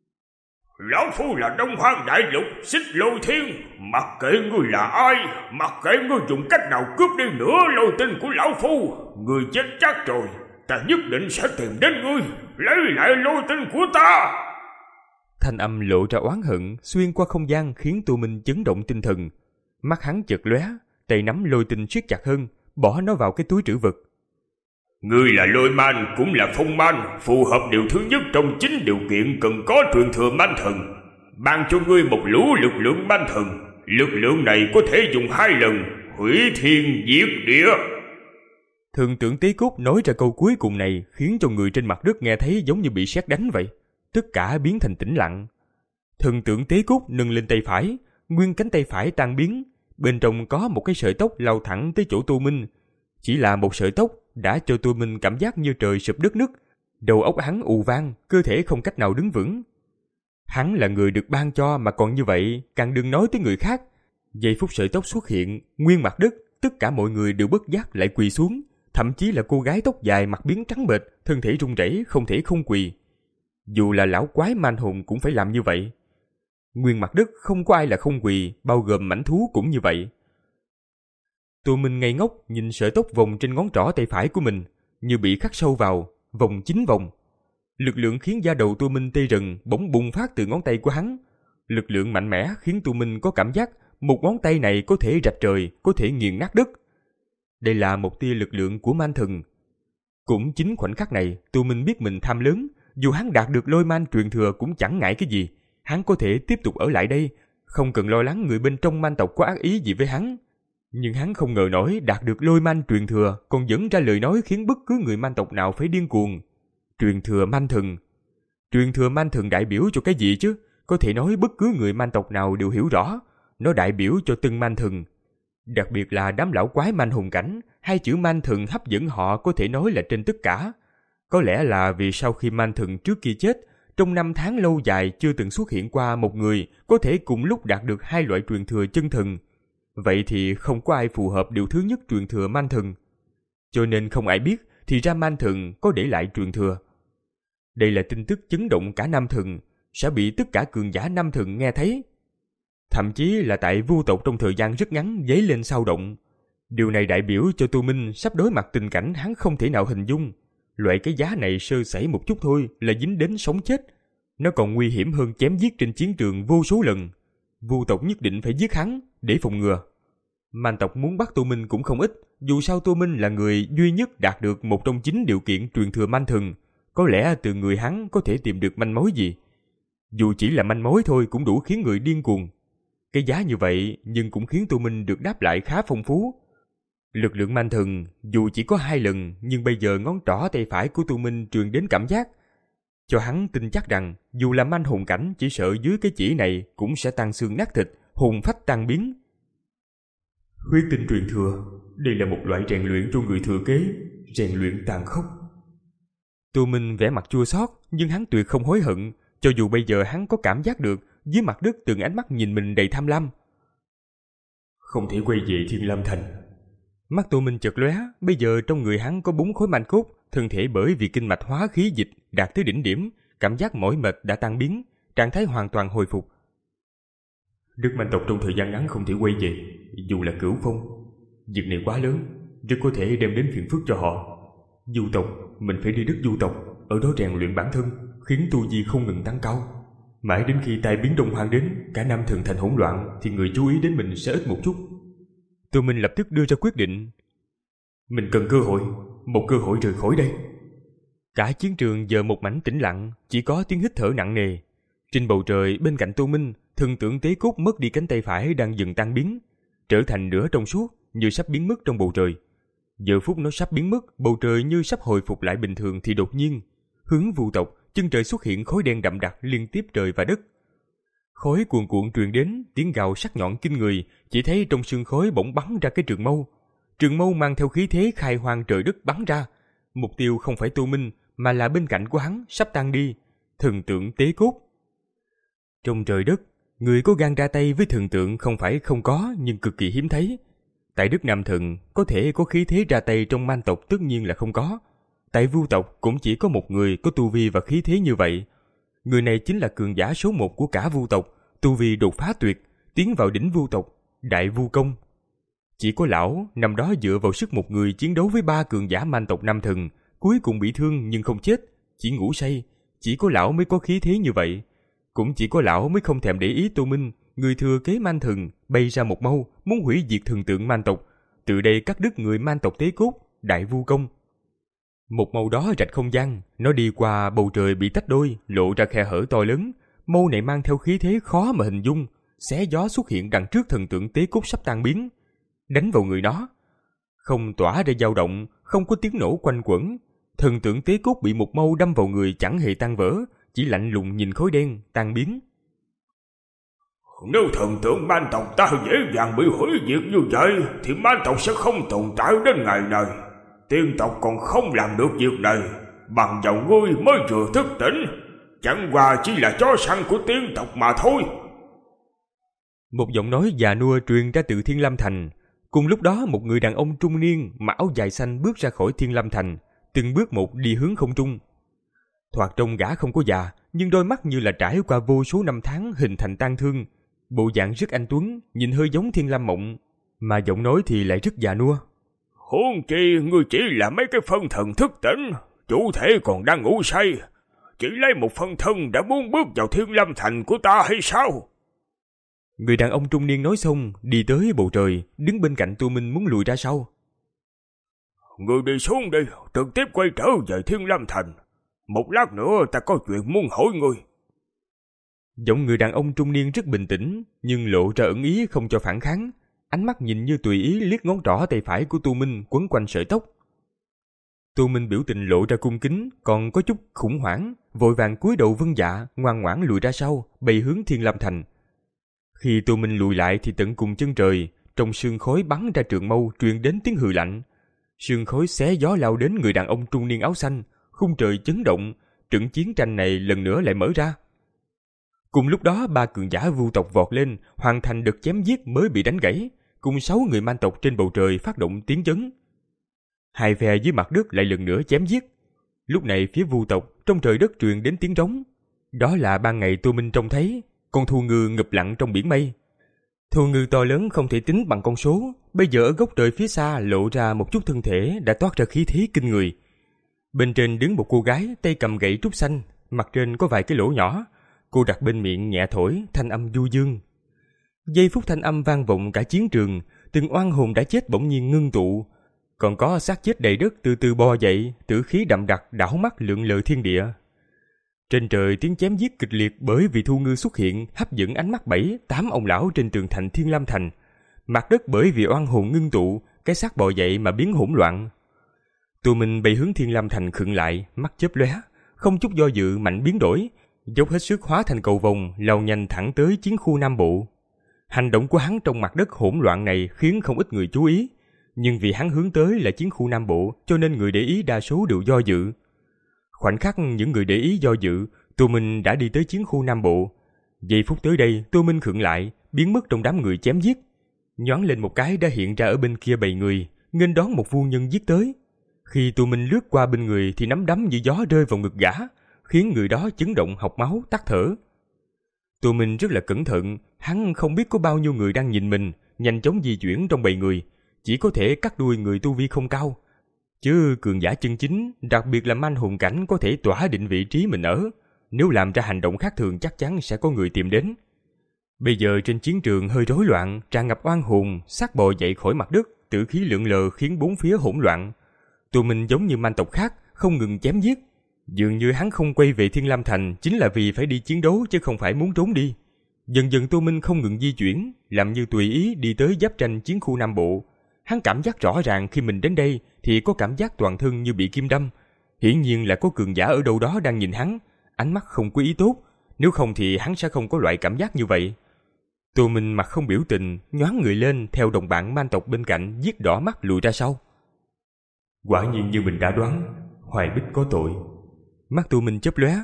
Lão Phu là Đông Hoang Đại Lục, Xích Lôi Thiên. Mặc kệ ngươi là ai, mặc kệ ngươi dùng cách nào cướp đi nửa lôi tinh của Lão Phu, ngươi chết chắc rồi. Ta nhất định sẽ tìm đến ngươi, lấy lại lôi tinh của ta. Thanh âm lộ ra oán hận, xuyên qua không gian khiến Tô Minh chấn động tinh thần. Mắt hắn chợt lóe, tay nắm lôi tinh siết chặt hơn, bỏ nó vào cái túi trữ vật. Ngươi là Lôi Man, cũng là Phong Man, phù hợp điều thứ nhất trong chín điều kiện cần có truyền thừa man thần. Ban cho ngươi một lũ lực lượng man thần, lực lượng này có thể dùng hai lần, hủy thiên diệt địa. Thần tượng tế cốt nói ra câu cuối cùng này khiến cho người trên mặt đất nghe thấy giống như bị sét đánh vậy. Tất cả biến thành tĩnh lặng. Thần tượng tế cốt nâng lên tay phải, nguyên cánh tay phải tan biến, bên trong có một cái sợi tóc lao thẳng tới chỗ Tô Minh. Chỉ là một sợi tóc đã cho Tô Minh cảm giác như trời sụp đất nứt, đầu óc hắn ù vang, cơ thể không cách nào đứng vững. Hắn là người được ban cho mà còn như vậy, càng đừng nói tới người khác. Giây phút sợi tóc xuất hiện, nguyên mặt đất, tất cả mọi người đều bất giác lại quỳ xuống, thậm chí là cô gái tóc dài mặt biến trắng bệch, thân thể run rẩy không thể không quỳ. Dù là lão quái man hồn cũng phải làm như vậy. Nguyên mặt đất không có ai là không quỳ, bao gồm mãnh thú cũng như vậy. Tô Minh ngây ngốc nhìn sợi tóc vòng trên ngón trỏ tay phải của mình, như bị khắc sâu vào, vòng chín vòng. Lực lượng khiến da đầu Tô Minh tê rần bỗng bùng phát từ ngón tay của hắn. Lực lượng mạnh mẽ khiến Tô Minh có cảm giác một ngón tay này có thể rạch trời, có thể nghiền nát đất. Đây là một tia lực lượng của man thần. Cũng chính khoảnh khắc này, Tô Minh biết mình tham lớn, dù hắn đạt được lôi man truyền thừa cũng chẳng ngại cái gì. Hắn có thể tiếp tục ở lại đây, không cần lo lắng người bên trong man tộc có ác ý gì với hắn. Nhưng hắn không ngờ nổi đạt được lôi man truyền thừa còn dẫn ra lời nói khiến bất cứ người man tộc nào phải điên cuồng. Truyền thừa man thần. Truyền thừa man thần đại biểu cho cái gì chứ? Có thể nói bất cứ người man tộc nào đều hiểu rõ. Nó đại biểu cho từng man thần. Đặc biệt là đám lão quái man hùng cảnh, hai chữ man thần hấp dẫn họ có thể nói là trên tất cả. Có lẽ là vì sau khi man thần trước kia chết, trong năm tháng lâu dài chưa từng xuất hiện qua một người có thể cùng lúc đạt được hai loại truyền thừa chân thần. Vậy thì không có ai phù hợp điều thứ nhất truyền thừa man thần. Cho nên không ai biết thì ra man thần có để lại truyền thừa. Đây là tin tức chấn động cả nam thần, sẽ bị tất cả cường giả nam thần nghe thấy. Thậm chí là tại vu tộc trong thời gian rất ngắn dấy lên sao động. Điều này đại biểu cho Tô Minh sắp đối mặt tình cảnh hắn không thể nào hình dung. Loại cái giá này sơ sẩy một chút thôi là dính đến sống chết. Nó còn nguy hiểm hơn chém giết trên chiến trường vô số lần. Vu tộc nhất định phải giết hắn để phòng ngừa. Man tộc muốn bắt Tô Minh cũng không ít, dù sao Tô Minh là người duy nhất đạt được một trong chín điều kiện truyền thừa man thần. Có lẽ từ người hắn có thể tìm được manh mối gì. Dù chỉ là manh mối thôi cũng đủ khiến người điên cuồng. Cái giá như vậy nhưng cũng khiến Tô Minh được đáp lại khá phong phú. Lực lượng man thần dù chỉ có hai lần, nhưng bây giờ ngón trỏ tay phải của Tô Minh truyền đến cảm giác cho hắn tin chắc rằng dù là manh hồn cảnh, chỉ sợ dưới cái chỉ này cũng sẽ tan xương nát thịt, hồn phách tan biến. Huyết tinh truyền thừa, đây là một loại rèn luyện cho người thừa kế, rèn luyện tàn khốc. Tô Minh vẻ mặt chua xót, nhưng hắn tuyệt không hối hận, cho dù bây giờ hắn có cảm giác được dưới mặt đất từng ánh mắt nhìn mình đầy tham lam. Không thể quay về Thiên Lam Thành. Mắt Tô Minh chợt lóe, bây giờ trong người hắn có bốn khối manh cốt, thân thể bởi vì kinh mạch hóa khí dịch đạt tới đỉnh điểm, cảm giác mỏi mệt đã tan biến, trạng thái hoàn toàn hồi phục. Đức man tộc trong thời gian ngắn không thể quay về, dù là cửu phong. Việc này quá lớn, rất có thể đem đến phiền phức cho họ. Du tộc, mình phải đi đất du tộc, ở đó rèn luyện bản thân, khiến tu vi không ngừng tăng cao. Mãi đến khi tai biến Đông Hoang đến, cả Nam Thần thành hỗn loạn, thì người chú ý đến mình sẽ ít một chút. Tô Minh lập tức đưa ra quyết định. Mình cần cơ hội, một cơ hội rời khỏi đây. Cả chiến trường giờ một mảnh tĩnh lặng, chỉ có tiếng hít thở nặng nề. Trên bầu trời bên cạnh Tô Minh, thần tượng tế cốt mất đi cánh tay phải đang dần tan biến, trở thành nửa trong suốt, như sắp biến mất trong bầu trời. Giờ phút nó sắp biến mất, bầu trời như sắp hồi phục lại bình thường thì đột nhiên, hướng Vu tộc, chân trời xuất hiện khói đen đậm đặc liên tiếp trời và đất. Khói cuồn cuộn truyền đến, tiếng gào sắc nhọn kinh người, chỉ thấy trong sương khói bỗng bắn ra cái trường mâu. Trường mâu mang theo khí thế khai hoang trời đất bắn ra. Mục tiêu không phải Tô Minh, mà là bên cạnh của hắn sắp tan đi, thần tượng tế cốt. Trong trời đất, người có gan ra tay với thần tượng không phải không có, nhưng cực kỳ hiếm thấy. Tại đất Nam Thần, có thể có khí thế ra tay trong man tộc tất nhiên là không có. Tại Vu tộc cũng chỉ có một người có tu vi và khí thế như vậy. Người này chính là cường giả số một của cả Vu tộc, tu vi đột phá tuyệt, tiến vào đỉnh Vu tộc, Đại Vu Công. Chỉ có lão năm đó dựa vào sức một người chiến đấu với ba cường giả man tộc Nam Thần, cuối cùng bị thương nhưng không chết, chỉ ngủ say. Chỉ có lão mới có khí thế như vậy. Cũng chỉ có lão mới không thèm để ý Tô Minh, người thừa kế man thần, bay ra một mâu, muốn hủy diệt thần tượng man tộc, từ đây cắt đứt người man tộc tế cốt, Đại Vu Công. Một mâu đó rạch không gian, nó đi qua bầu trời bị tách đôi, lộ ra khe hở to lớn. Mâu này mang theo khí thế khó mà hình dung, xé gió xuất hiện đằng trước thần tượng tế cốt sắp tan biến, đánh vào người nó. Không tỏa ra dao động, không có tiếng nổ quanh quẩn. Thần tượng tế cốt bị một mâu đâm vào người chẳng hề tan vỡ, chỉ lạnh lùng nhìn khói đen tan biến. Nếu thần tượng man tộc ta dễ dàng bị hủy diệt như vậy, thì man tộc sẽ không tồn tại đến ngày này. Tiên tộc còn không làm được việc này, bằng vào ngươi mới vừa thức tỉnh, chẳng qua chỉ là chó săn của tiên tộc mà thôi. Một giọng nói già nua truyền ra từ Thiên Lam Thành. Cùng lúc đó một người đàn ông trung niên mặc áo dài xanh bước ra khỏi Thiên Lam Thành, từng bước một đi hướng không trung. Thoạt trông gã không có già, nhưng đôi mắt như là trải qua vô số năm tháng hình thành tang thương. Bộ dạng rất anh tuấn, nhìn hơi giống Thiên Lam Mộng, mà giọng nói thì lại rất già nua. Huống chi ngươi chỉ là mấy cái phân thần thức tỉnh, chủ thể còn đang ngủ say, chỉ lấy một phân thân đã muốn bước vào Thiên Lam Thành của ta hay sao? Người đàn ông trung niên nói xong, đi tới bầu trời, đứng bên cạnh Tô Minh muốn lùi ra sau. Ngươi đi xuống đi, trực tiếp quay trở về Thiên Lam Thành. Một lát nữa ta có chuyện muốn hỏi ngươi. Giọng người đàn ông trung niên rất bình tĩnh, nhưng lộ ra ẩn ý không cho phản kháng. Ánh mắt nhìn như tùy ý liếc ngón trỏ tay phải của Tô Minh quấn quanh sợi tóc. Tô Minh biểu tình lộ ra cung kính, còn có chút khủng hoảng, vội vàng cúi đầu vâng dạ, ngoan ngoãn lùi ra sau, bay hướng Thiên Lam Thành. Khi Tô Minh lùi lại thì tận cùng chân trời, trong sương khói bắn ra trường mâu truyền đến tiếng hừ lạnh. Sương khói xé gió lao đến người đàn ông trung niên áo xanh, khung trời chấn động, trận chiến tranh này lần nữa lại mở ra. Cùng lúc đó ba cường giả Vu tộc vọt lên, hoàn thành đợt chém giết mới bị đánh gãy, cùng sáu người man tộc trên bầu trời phát động tiến chấn. Hai phe dưới mặt đất lại lần nữa chém giết. Lúc này phía Vu tộc trong trời đất truyền đến tiếng rống. Đó là ban ngày Tô Minh trông thấy con thù ngư ngụp lặn trong biển mây. Thù ngư to lớn không thể tính bằng con số, bây giờ ở góc trời phía xa lộ ra một chút thân thể đã toát ra khí thế kinh người. Bên trên đứng một cô gái tay cầm gậy trúc xanh, mặt trên có vài cái lỗ nhỏ. Cô đặt bên miệng nhẹ thổi, thanh âm du dương. Giây phút thanh âm vang vọng cả chiến trường, từng oan hồn đã chết bỗng nhiên ngưng tụ, còn có xác chết đầy đất từ từ bò dậy, tử khí đậm đặc đảo mắt lượn lờ thiên địa. Trên trời tiếng chém giết kịch liệt bởi vì Thu Ngư xuất hiện hấp dẫn ánh mắt bảy, tám ông lão trên tường thành Thiên Lam Thành. Mặt đất bởi vì oan hồn ngưng tụ, cái xác bò dậy mà biến hỗn loạn. Tụi mình bay hướng Thiên Lam Thành khựng lại, mắt chớp lóe, không chút do dự mạnh biến đổi, dốc hết sức hóa thành cầu vồng, lao nhanh thẳng tới chiến khu Nam Bộ. Hành động của hắn trong mặt đất hỗn loạn này khiến không ít người chú ý, nhưng vì hắn hướng tới là chiến khu Nam Bộ, cho nên người để ý đa số đều do dự. Khoảnh khắc những người để ý do dự, Tô Minh đã đi tới chiến khu Nam Bộ. Giây phút tới đây, Tô Minh khựng lại, biến mất trong đám người chém giết. Nhoáng lên một cái đã hiện ra ở bên kia bầy người, nghênh đón một phu nhân giết tới. Khi Tô Minh lướt qua bên người thì nắm đấm như gió rơi vào ngực gã, khiến người đó chấn động hộc máu, tắt thở. Tô Minh rất là cẩn thận, hắn không biết có bao nhiêu người đang nhìn mình, nhanh chóng di chuyển trong bầy người, chỉ có thể cắt đuôi người tu vi không cao. Chứ cường giả chân chính, đặc biệt là manh hồn cảnh có thể tỏa định vị trí mình ở, nếu làm ra hành động khác thường chắc chắn sẽ có người tìm đến. Bây giờ trên chiến trường hơi rối loạn, tràn ngập oan hồn, xác bò dậy khỏi mặt đất, tử khí lượn lờ khiến bốn phía hỗn loạn. Tụi mình giống như manh tộc khác, không ngừng chém giết. Dường như hắn không quay về Thiên Lam Thành chính là vì phải đi chiến đấu chứ không phải muốn trốn đi. Dần dần Tô Minh không ngừng di chuyển, làm như tùy ý đi tới giáp tranh chiến khu Nam Bộ. Hắn cảm giác rõ ràng khi mình đến đây thì có cảm giác toàn thân như bị kim đâm. Hiển nhiên là có cường giả ở đâu đó đang nhìn hắn, ánh mắt không có ý tốt, nếu không thì hắn sẽ không có loại cảm giác như vậy. Tô Minh mặt không biểu tình, nhoáng người lên theo đồng bạn man tộc bên cạnh, giết đỏ mắt lùi ra sau. Quả nhiên như mình đã đoán, Hoài Bích có tội. Mắt Tô Minh chớp lóe.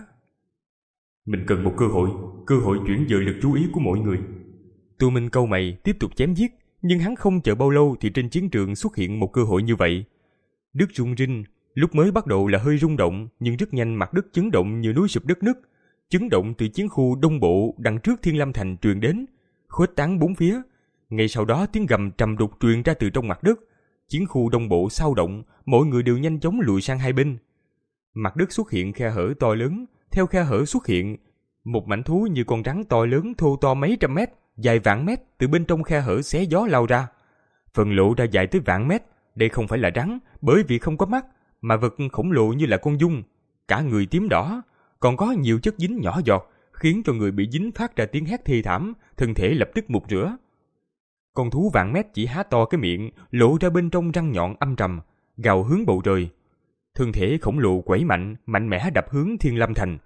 Mình cần một cơ hội, cơ hội chuyển dời lực chú ý của mọi người. Tô Minh cau mày tiếp tục chém giết, nhưng hắn không chờ bao lâu thì trên chiến trường xuất hiện một cơ hội như vậy. Đất rung rinh, lúc mới bắt đầu là hơi rung động, nhưng rất nhanh mặt đất chấn động như núi sụp đất nứt. Chấn động từ chiến khu Đông Bộ đằng trước Thiên Lam Thành truyền đến, khuếch tán bốn phía. Ngay sau đó tiếng gầm trầm đục truyền ra từ trong mặt đất. Chiến khu Đông Bộ xao động, mọi người đều nhanh chóng lùi sang hai bên. Mặt đất xuất hiện khe hở to lớn, theo khe hở xuất hiện một mảnh thú như con rắn to lớn thô to mấy trăm mét, dài vạn mét từ bên trong khe hở xé gió lao ra. Phần lộ ra dài tới vạn mét, đây không phải là rắn, bởi vì không có mắt, mà vật khổng lồ như là con giun, cả người tím đỏ, còn có nhiều chất dính nhỏ giọt, khiến cho người bị dính phát ra tiếng hét thê thảm, thân thể lập tức mục rửa. Con thú vạn mét chỉ há to cái miệng, lộ ra bên trong răng nhọn âm trầm, gào hướng bầu trời. Thân thể khổng lồ quẩy mạnh, mạnh mẽ đập hướng Thiên Lam Thành.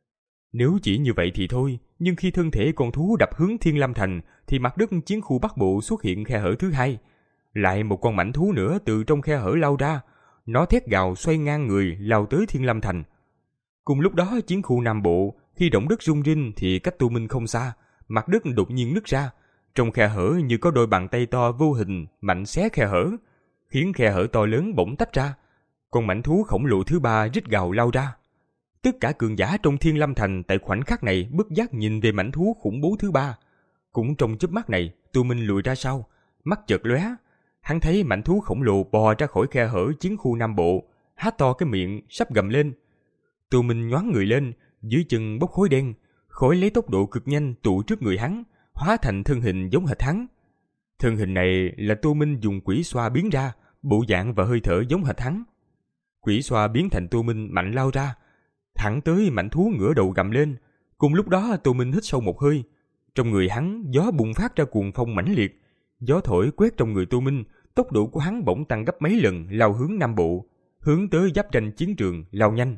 Nếu chỉ như vậy thì thôi, nhưng khi thân thể con thú đập hướng Thiên Lam Thành, thì mặt đất chiến khu Bắc Bộ xuất hiện khe hở thứ hai. Lại một con mãnh thú nữa từ trong khe hở lao ra, nó thét gào xoay ngang người lao tới Thiên Lam Thành. Cùng lúc đó chiến khu Nam Bộ, khi động đất rung rinh thì cách Tô Minh không xa, mặt đất đột nhiên nứt ra, trong khe hở như có đôi bàn tay to vô hình mạnh xé khe hở, khiến khe hở to lớn bỗng tách ra. Con mãnh thú khổng lồ thứ ba rít gào lao ra. Tất cả cường giả trong Thiên Lam Thành tại khoảnh khắc này bất giác nhìn về mãnh thú khủng bố thứ ba. Cũng trong chớp mắt này, Tô Minh lùi ra sau, mắt chợt lóe, hắn thấy mãnh thú khổng lồ bò ra khỏi khe hở chiến khu Nam Bộ, há to cái miệng sắp gầm lên. Tô Minh nhoáng người lên, dưới chân bốc khói đen, khói lấy tốc độ cực nhanh tụ trước người hắn, hóa thành thân hình giống hệt hắn. Thân hình này là Tô Minh dùng quỷ xoa biến ra, bộ dạng và hơi thở giống hệt hắn. Quỷ xoa biến thành Tô Minh mạnh lao ra, thẳng tới mãnh thú ngửa đầu gầm lên. Cùng lúc đó Tô Minh hít sâu một hơi, trong người hắn gió bùng phát ra cuồng phong mãnh liệt, gió thổi quét trong người Tô Minh, tốc độ của hắn bỗng tăng gấp mấy lần lao hướng Nam Bộ, hướng tới giáp ranh chiến trường lao nhanh.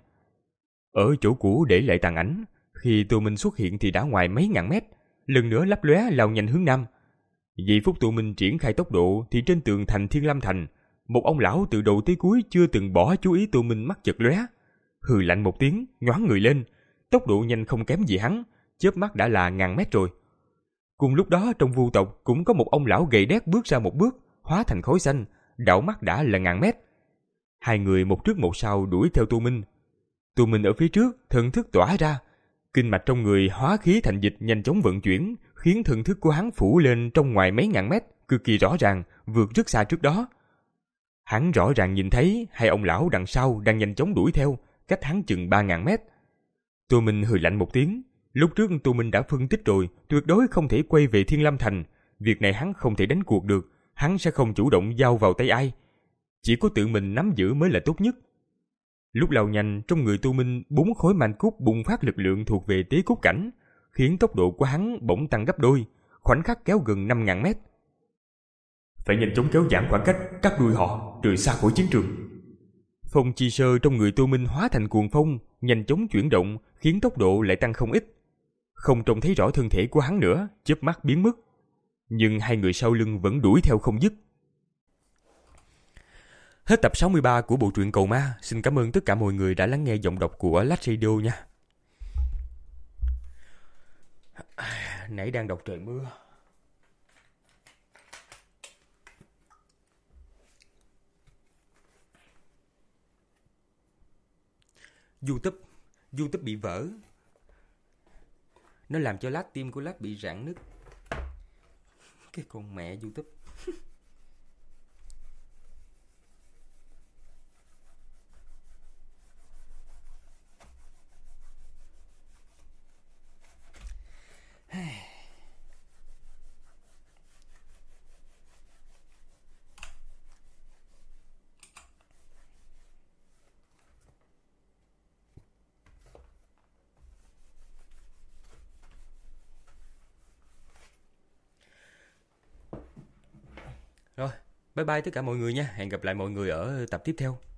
Ở chỗ cũ để lại tàn ảnh, khi Tô Minh xuất hiện thì đã ngoài mấy ngàn mét, lần nữa lấp lóe lao nhanh hướng Nam. Giây phút Tô Minh triển khai tốc độ thì trên tường thành Thiên Lam Thành, một ông lão từ đầu tới cuối chưa từng bỏ chú ý Tô Minh mắt chợt lóe, hừ lạnh một tiếng, nhoáng người lên, tốc độ nhanh không kém gì hắn, chớp mắt đã là ngàn mét rồi. Cùng lúc đó trong vu tộc cũng có một ông lão gầy đét bước ra một bước, hóa thành khói xanh, đảo mắt đã là ngàn mét. Hai người một trước một sau đuổi theo Tô Minh. Tô Minh ở phía trước, thần thức tỏa ra, kinh mạch trong người hóa khí thành dịch nhanh chóng vận chuyển, khiến thần thức của hắn phủ lên trong ngoài mấy ngàn mét, cực kỳ rõ ràng, vượt rất xa trước đó. Hắn rõ ràng nhìn thấy hai ông lão đằng sau đang nhanh chóng đuổi theo, cách hắn chừng ba ngàn mét. Tô Minh hừ lạnh một tiếng. Lúc trước Tô Minh đã phân tích rồi, tuyệt đối không thể quay về Thiên Lam Thành. Việc này hắn không thể đánh cuộc được, hắn sẽ không chủ động giao vào tay ai. Chỉ có tự mình nắm giữ mới là tốt nhất. Lúc lao nhanh, trong người Tô Minh bốn khối manh cốt bùng phát lực lượng thuộc về tế cốt cảnh, khiến tốc độ của hắn bỗng tăng gấp đôi, khoảnh khắc kéo gần năm ngàn mét. Phải nhanh chóng kéo giãn khoảng cách, cắt đuôi họ, rời xa khỏi chiến trường. Phong chi sơ trong người Tô Minh hóa thành cuồng phong, nhanh chóng chuyển động, khiến tốc độ lại tăng không ít. Không trông thấy rõ thân thể của hắn nữa, chớp mắt biến mất. Nhưng hai người sau lưng vẫn đuổi theo không dứt. Hết tập sáu mươi ba của bộ truyện Cầu Ma. Xin cảm ơn tất cả mọi người đã lắng nghe giọng đọc của Lách Radio nha. Nãy đang đọc trời mưa. YouTube, YouTube bị vỡ. Nó làm cho lát tim của lát bị rạn nứt. Cái con mẹ YouTube. Rồi, bye bye tất cả mọi người nha. Hẹn gặp lại mọi người ở tập tiếp theo.